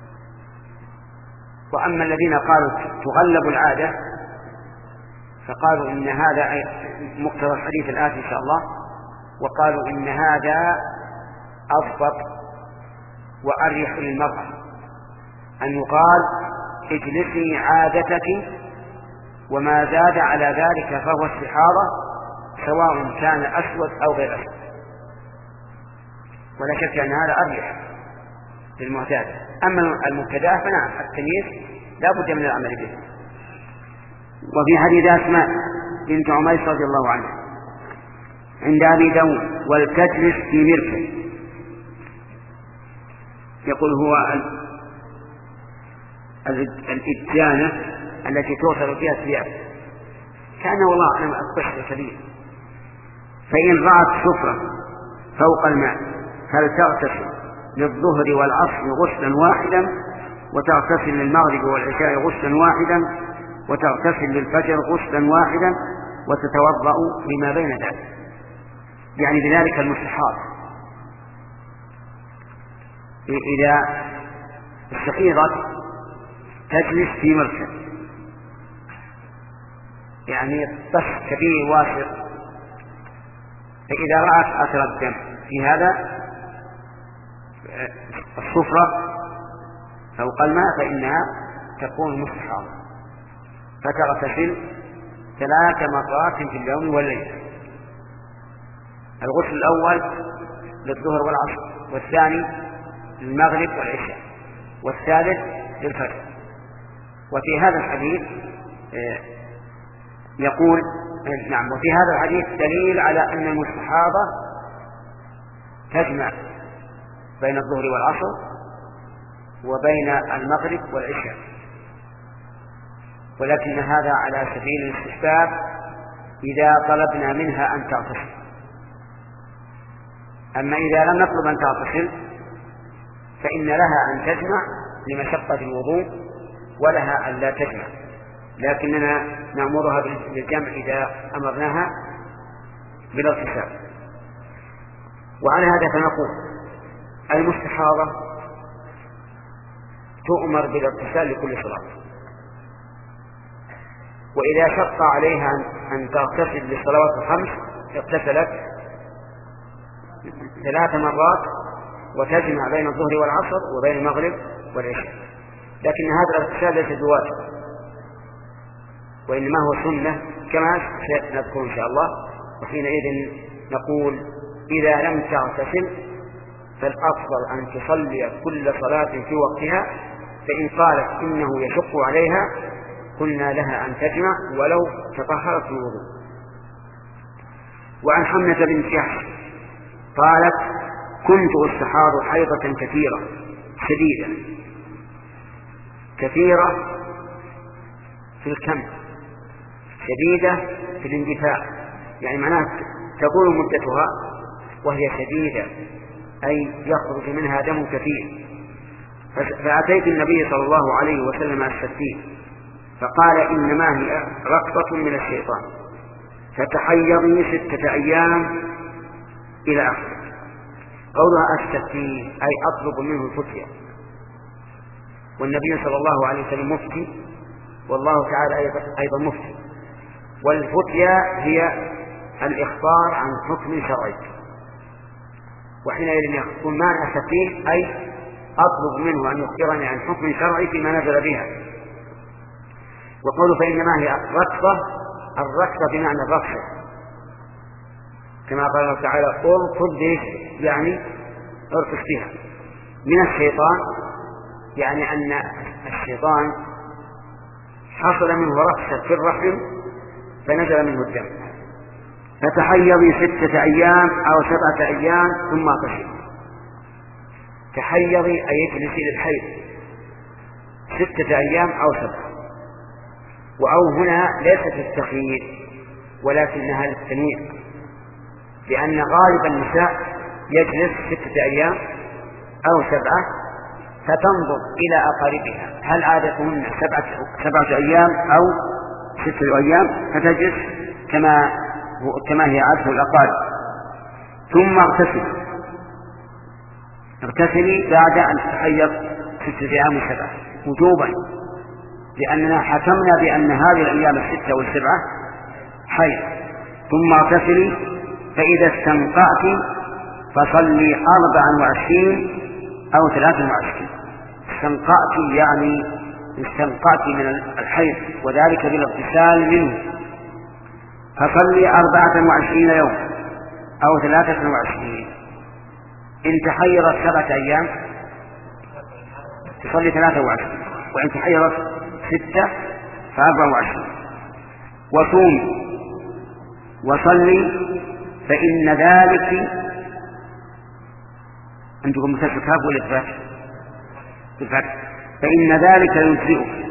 S1: وأما الذين قالوا تغلب العادة فقالوا إن هذا مقتضى الحديث الآتي إن شاء الله، وقالوا إن هذا أضبط وأريح للمرأة أن يقال اجلسي عادتك وما زاد على ذلك فهو استحاضة، سواء كان أسود أو غير أسود. ولا شك أن هذا أريح للمعتاد. أما المبتدأ فنعم التمييز لا بد من العمل به. وفي حديث أسماء بنت عميس رضي الله عنها عند أبي داود: ولتجلس في مركب. يقول هو الإدجانة التي توصل فيها الثياب، كأنه والله أعلم الطشر كبير. فإن رأت سفرة فوق الماء فلتغتسل للظهر والعصر غسلا واحدا، وتغتسل للمغرب والعشاء غسلا واحدا، وتغتسل للفجر غسلا واحدا، وتتوضأ لما بين ذلك، يعني بذلك المستحاض. إذا استحيضت تجلس في مركب، يعني طش كبير واسع، فإذا رأت أثر الدم في هذا الصفرة فوق الماء فإنها تكون مستحاضة، فتغتسل ثلاث مرات في اليوم والليلة: الغسل الأول للظهر والعصر، والثاني للمغرب والعشاء، والثالث للفجر. وفي هذا الحديث يقول نعم وفي هذا الحديث دليل على أن المستحاضة تجمع بين الظهر والعصر وبين المغرب والعشاء، ولكن هذا على سبيل الاستحباب إذا طلبنا منها أن تغتسل. أما إذا لم نطلب أن تغتسل فإن لها أن تجمع لمشقة الوضوء، ولها أن لا تجمع، لكننا نأمرها بالجمع إذا أمرناها بالاغتسال. وعلى هذا فنقول المستحاضة تؤمر بالاغتسال لكل صلاة، وإذا شق عليها أن تغتسل للصلوات الخمس اغتسلت ثلاث مرات وتجمع بين الظهر والعصر وبين المغرب والعشاء. لكن هذا الاغتسال ليس بواجب، وإنما هو سنة كما سنذكر إن شاء الله. وحينئذ نقول إذا لم تغتسل فالأفضل أن تصلي كل صلاة في وقتها، فإن قالت إنه يشق عليها قلنا لها أن تجمع ولو تطهرت في الوضوء. وعن حمنة بنت جحش قالت: كنت أستحاض حيضة كثيرة شديدة، كثيرة في الكم، شديدة في الاندفاع، يعني معناها تطول مدتها وهي شديدة، أي يخرج منها دم كثير. فأتيت النبي صلى الله عليه وسلم أستفتيه فقال: إنما هي ركضة من الشيطان، فتحيضي ستة أيام إلى آخره. قولها أستفتيه أي أطلب منه الفتية، والنبي صلى الله عليه وسلم مفتي، والله تعالى أيضا مفتي، والفتية هي الإخبار عن حكم شرعي. وحينئذ يقول: ما أستفتيه أي أطلب منه أن يخبرني عن حكم شرعي فيما نزل بها. وقوله فإنما هي ركضة، الركضة بمعنى الركضة، كما قال الله تعالى: اركض به، يعني اركض بها. من الشيطان يعني أن الشيطان حصل منه ركضة في الرحم فنزل منه الدم. فتحيضي ستة أيام أو سبعة أيام ثم اغتسلي. تحيضي أي اجلسي للحيض ستة أيام أو سبعة، وأو هنا ليست للتخيير ولكنها للتنويع، لأن غالب النساء يجلس ستة أيام أو سبعة فتنظر إلى أقاربها هل عادتهن سبعة, سبعة أيام أو ستة أيام فتجلس كما كما هي عادة الأقارب. ثم اغتسلي اغتسلي بعد أن تتحيض ستة أيام وسبعة وجوبا، لأننا حكمنا بأن هذه الأيام الستة والسبعة حيض. ثم اغتسلي فإذا استنقعت فصلي أربعا وعشرين أو ثلاثا وعشرين. استنقعت يعني استنقعت من الحيض، وذلك بالاغتسال منه، فصلي أربعة وعشرين يوم أو ثلاثة وعشرين. إن تحيرت سبعة أيام تصلي ثلاثة وعشرين، وإن تحيرت ستة فأربعة وعشرين. وصومي وصلي فإن ذلك عندكم مثل الكتاب والإثبات بالفتح فإن ذلك يجزئك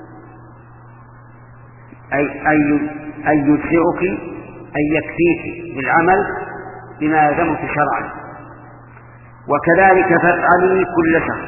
S1: أي, أي, أي يجزئك أي يكفيك بالعمل بما يلزمك شرعا. وكذلك فافعلي كل شهر.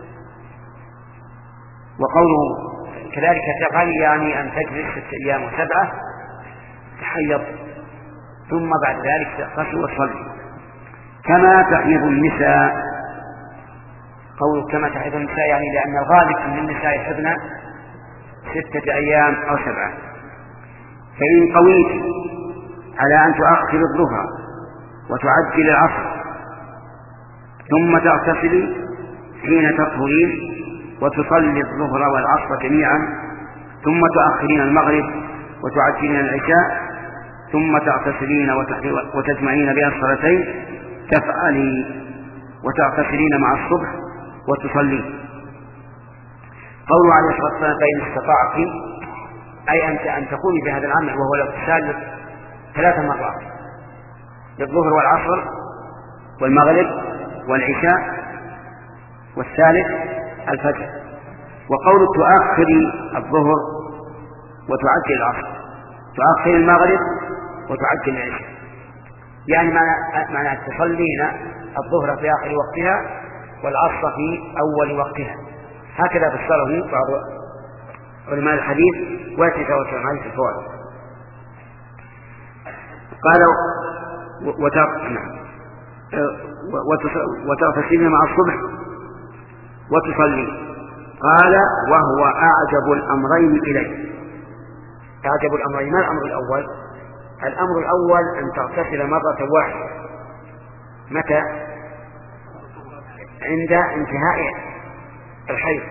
S1: وقوله كذلك تفعلي يعني أن تجلس ست أيام وسبعة تحيض ثم بعد ذلك تغتسل وتصلي كما تحيض النساء. قوله كما تحيض النساء يعني لأن الغالب أن النساء يحضن ستة أيام أو سبعة. فإن قويت على أن تؤخر الظهر وتعجل العصر ثم تغتسلي حين تطهرين وتصلي الظهر والعصر جميعا ثم تؤخرين المغرب وتعجلين العشاء ثم تغتسلين وتجمعين بين الصلاتين تفعلي وتغتسلين مع الصبح وتصلين. قوله عليه الصلاة والسلام فإن استطعت أي أنت أن تقومي بهذا العمل وهو الاغتسال ثلاث مرات للظهر والعصر والمغرب والعشاء والثالث الفجر. وقول تؤخري الظهر وتعجل العصر تؤخر المغرب وتعجل العشاء يعني معنى تصلين الظهر في آخر وقتها والعصر في أول وقتها. هكذا فسره بعض علماء الحديث وتتوسع عليه في الفوائد. قالوا وتغتسلين مع الصبح وتصلي. قال وهو أعجب الأمرين إليه. أعجب الأمرين ما الأمر الأول؟ الأمر الأول أن تغتسل مرة واحدة متى؟ عند انتهاء الحيض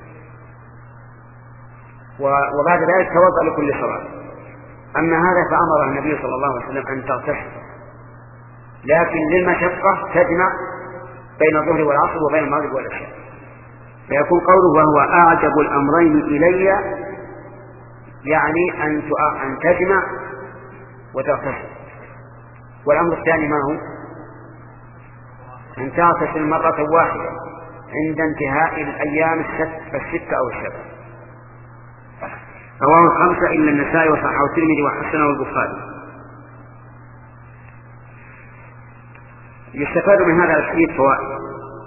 S1: وبعد ذلك توضأ لكل صلاة. أما هذا فأمر النبي صلى الله عليه وسلم أن تغتسل لكن للمشقة تجمع بين الظهر والعصر وبين المغرب والعشاء. فيكون قوله وهو أعجب الأمرين إلي يعني أن أن تجمع وتغتسل. والأمر الثاني ما هو؟ أن تغتسل مرة واحدة عند انتهاء الأيام الستة أو السبع. رواه الخمسة إلا النسائي وصححه الترمذي وحسنه البخاري. يستفاد من هذا الحديث فوائد.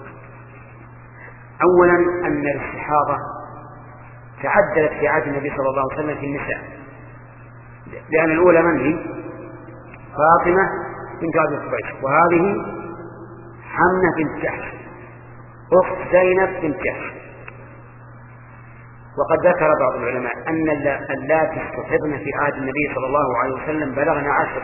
S1: أولا أن الاستحاضة تعدلت في عهد النبي صلى الله عليه وسلم في النساء لأن الأولى من هي؟ فاطمة بنت أبي قبيس وهذه حمنة بنت جحش أخت زينب بنت جحش. وقد ذكر بعض العلماء أن اللاتي استحضن في عهد النبي صلى الله عليه وسلم بلغن عشر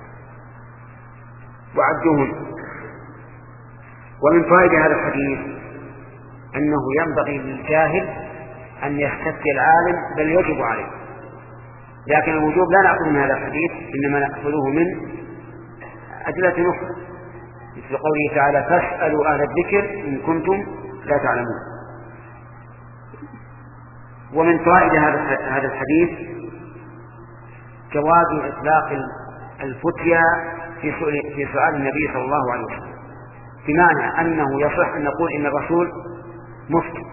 S1: وعدوهن. ومن فائدة هذا الحديث أنه ينبغي للجاهل أن يستفتي العالم بل يجب عليه. لكن الوجوب لا نأخذ من هذا الحديث إنما نأخذه من أدلة أخرى مثل قوله تعالى فاسألوا أهل الذكر إن كنتم لا تعلمون. ومن فائدة هذا الحديث جواز إطلاق الفتيا في سؤال النبي صلى الله عليه وسلم بمعنى أنه يصح أن نقول إن الرسول مفتي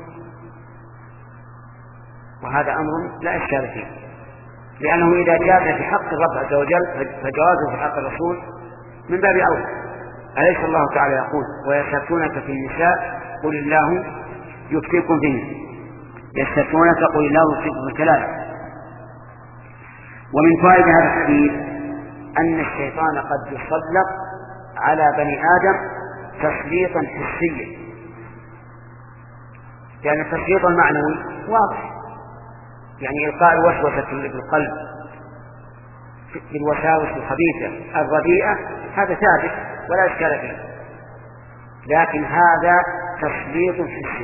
S1: وهذا أمر لا إشكال فيه لأنه إذا جاز في حق الرب عز وجل فجوازه في حق الرسول من باب أولى. أليس الله تعالى يقول ويستفتونك في النساء قل الله يفتيكم فيه يستفتونك قل الله يفتيكم في الكلام. ومن فائدة هذا الحديث أن الشيطان قد يسلط على بني آدم تسليطا حسيا يعني التسليط المعنوي واضح يعني إلقاء الوسوسة في القلب بالوساوس الخبيثة الرديئة هذا ثابت ولا إشكال فيه. لكن هذا تسليط حسي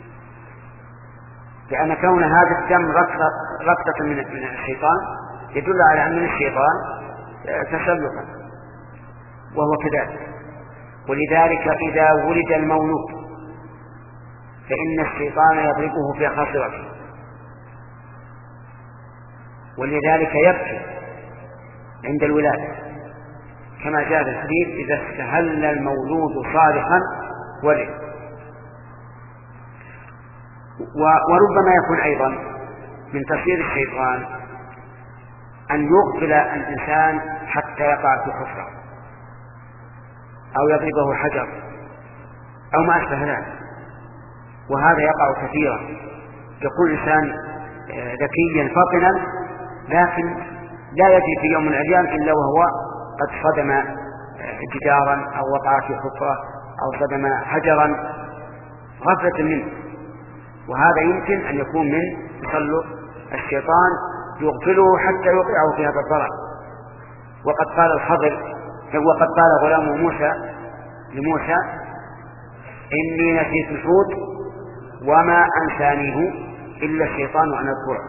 S1: لأن كون هذا الدم ركضة من الشيطان يدل على أن الشيطان تسلطا وهو كذلك. ولذلك إذا ولد المولود فإن الشيطان يضربه في خاصرته ولذلك يبكي عند الولادة، كما جاء في الحديث إذا استهل المولود صالحا ولد. وربما يكون أيضا من تسيير الشيطان أن يغفل الإنسان حتى يقع في حفرة أو يضربه حجر أو ما أشبه ذلك، وهذا يقع كثيرا. يكون الإنسان ذكيا فطنا لكن لا يجي في يوم من الأيام إلا وهو قد صدم جدارا أو وقع في حفرة أو صدم حجرا غفلة منه، وهذا يمكن أن يكون من تسلط الشيطان يغفله حتى يوقعه في هذا الضرر. وقد قال الخضر وقد قال غلام موسى لموسى إني نسيت الحوت وما أنسانيه إلا الشيطان أن أذكره.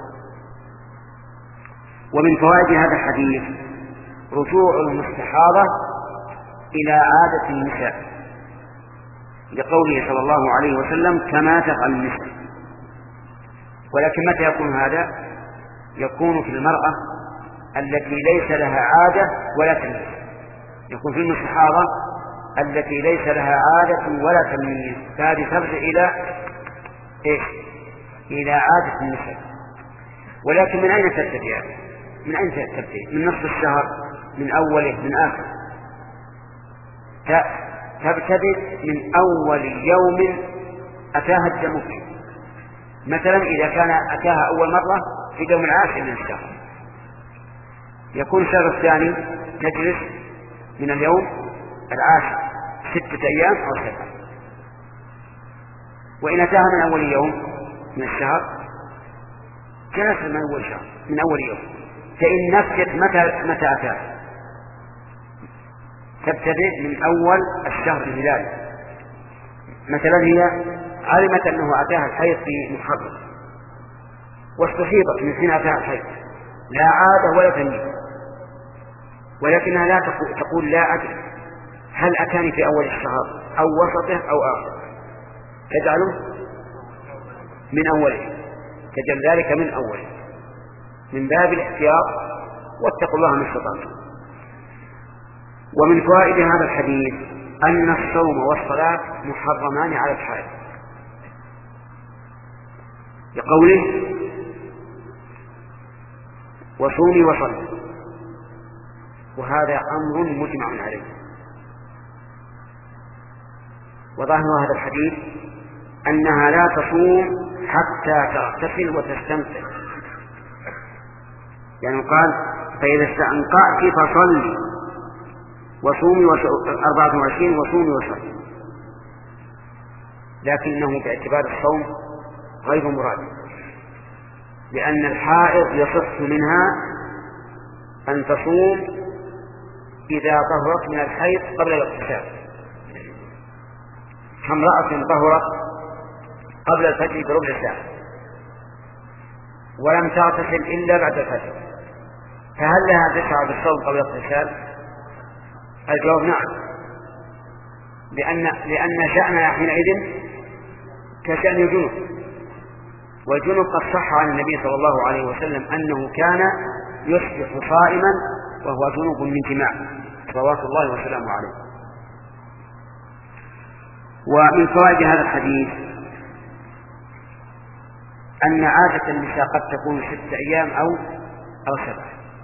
S1: ومن فوائد هذا الحديث رجوع المستحاضة إلى عادة النساء لقوله صلى الله عليه وسلم كما تفعل النساء. ولكن متى يكون هذا؟ يكون في المرأة التي ليس لها عادة ولا تمييز، يكون في المستحاضة التي ليس لها عادة ولا تمييز، فهذه ترجع إلى إيش؟ إلى عادة النساء. ولكن من أين تبتدئ؟ من أين تبتدئ؟ من نصف الشهر، من أوله، من آخر؟ تبتدئ من أول يوم أتاها الدم فيه. مثلا إذا كان أتاها أول مرة في اليوم العاشر من الشهر، يكون الشهر الثاني تجلس من اليوم العاشر ستة أيام أو سبعة. وإن أتاها من أول يوم من الشهر جلس من أول شهر من أول يوم. فإن نفست متى متى أتاها تبتدئ من أول الشهر الهلالي. مثلا هي علمت أنه أتاها الحيض في محرم واستحيضت من حين أتاها الحيض، لا عادة ولا تمييز، ولكنها لا تقول لا أدري هل أتاني في أول الشهر أو وسطه أو آخر، تجعله من أوله، تجعل ذلك من أوله من باب الاحتياط، واتقوا الله ما استطعتم. ومن فوائد هذا الحديث أن الصوم والصلاة محرمان على الحائض لقوله وصومي وصلي، وهذا أمر مجمع عليه. وظاهر هذا الحديث أنها لا تصوم حتى تغتسل وتستنفر، يعني قال فإذا استنقعت فصلي وصومي أربعة وعشرين وصومي وصلي، لكنه باعتبار الصوم غير مراد، لأن الحائض يصح منها أن تصوم إذا طهرت من الحيض قبل الاغتسال، كامرأة طهرت قبل الفجر بربع ساعة ولم تغتسل إلا بعد الفجر، فهل لها تشعر بالصوم قبل الاغتسال؟ الجواب نعم، لأن لأن شأنها حينئذ كشأن الجنوب، والجنوب قد صح عن النبي صلى الله عليه وسلم أنه كان يصبح صائما وهو جنوب من جماع صلوات الله وسلامه عليه. ومن فوائد هذا الحديث أن عادة النساء قد تكون ست أيام أو أو سبعة.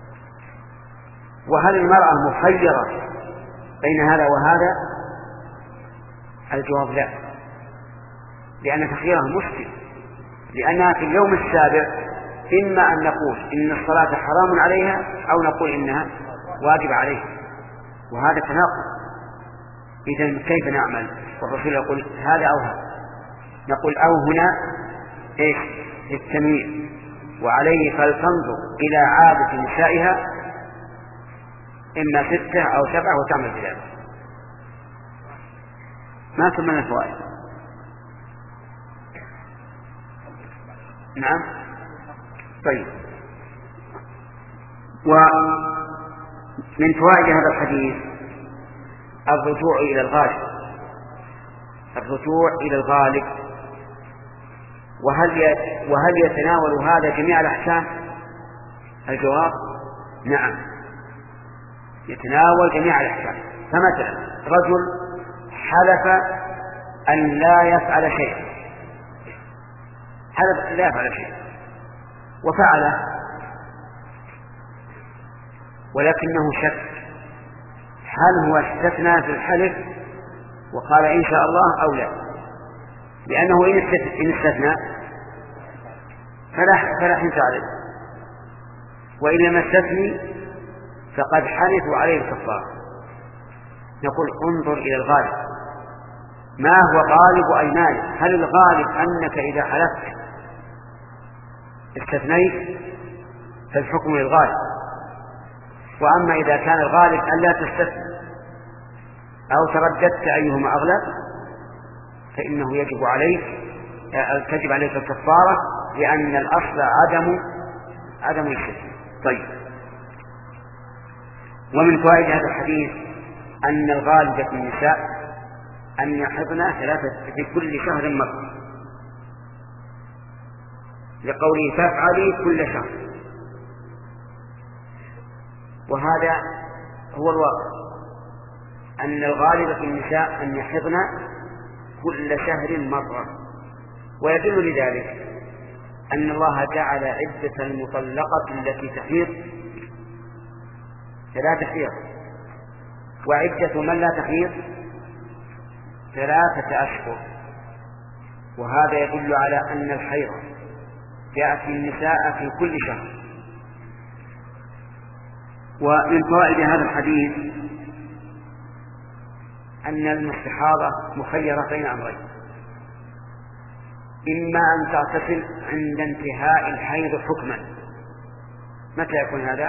S1: وهل المرأة مخيرة بين هذا وهذا؟ الجواب لا، لأن تخييرها مشكل، لأنها في اليوم السابع إما أن نقول إن الصلاة حرام عليها أو نقول إنها واجب عليها، وهذا تناقض. إذن كيف نعمل؟ والرسول يقول هذا أو هذا، نقول أو هنا إيش للتنوير، وعليه فلتنظر إلى عادة نسائها إما ستة أو سبعة وتعمل بذلك. ما كملنا الفوائد. نعم طيب. ومن فوائد هذا الحديث الرجوع إلى الغالب، الرجوع إلى الغالب. وهل وهل يتناول هذا جميع الأحكام؟ الجواب نعم، يتناول جميع الأحكام. فمثلا رجل حلف أن لا يفعل شيئا، حلف أن لا يفعل شيئا وفعله، ولكنه شك، هل هو استثنى في الحلف وقال إن شاء الله أو لا؟ لأنه إن استثنى فلا فلا حنث عليه، وإن لم يستثني فقد حلفوا عليه الكفار. نقول انظر إلى الغالب، ما هو غالب أيمانك؟ هل الغالب أنك إذا حلفت استثنيت فالحكم للغالب، وأما إذا كان الغالب أن لا تستثني أو ترددت أيهما أغلب فإنه يجب عليك تجب عليك الكفارة، لأن الأصل عدم عدم الاستثناء. طيب، ومن فوائد هذا الحديث أن الغالب في النساء أن يحضن ثلاثة في كل شهر مرة، لقوله فافعلي كل شهر، وهذا هو الواقع أن الغالب في النساء أن يحضن كل شهر مرة. ويدل لذلك أن الله جعل عدة المطلقة التي تحيض ثلاثة حيض، وعدة من لا تحيض ثلاثة أشهر، وهذا يدل على أن الحيض يأتي النساء في كل شهر. ومن فوائد هذا الحديث أن المستحاضة مخيرة بين أمرين، إما أن تغتسل عند انتهاء الحيض حكما، متى يكون هذا؟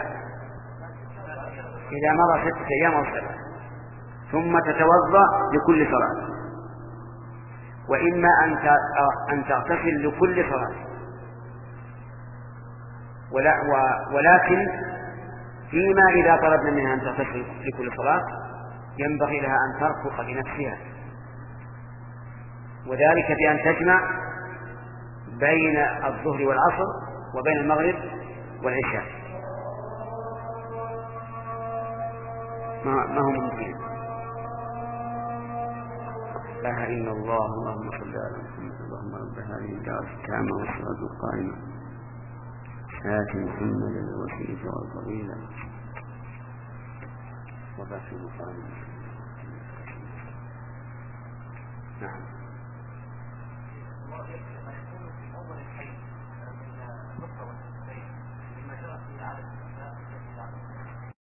S1: إذا مر ستة أيام أو سبعة، ثم تتوضأ لكل صلاة، وإما أن تغتسل لكل صلاة، ولكن فيما إذا طلبنا منها أن تغتسل لكل صلاة ينبغي لها أن ترفق بنفسها، وذلك بأن تجمع بين الظهر والعصر وبين المغرب والعشاء، ما هو ممكن. لا إله إلا الله، اللهم صل على محمد، اللهم رب هذه الدعوة التامة والصلاة القائمة آت محمد الوسيلة والفضيلة وبعث المقام. نعم.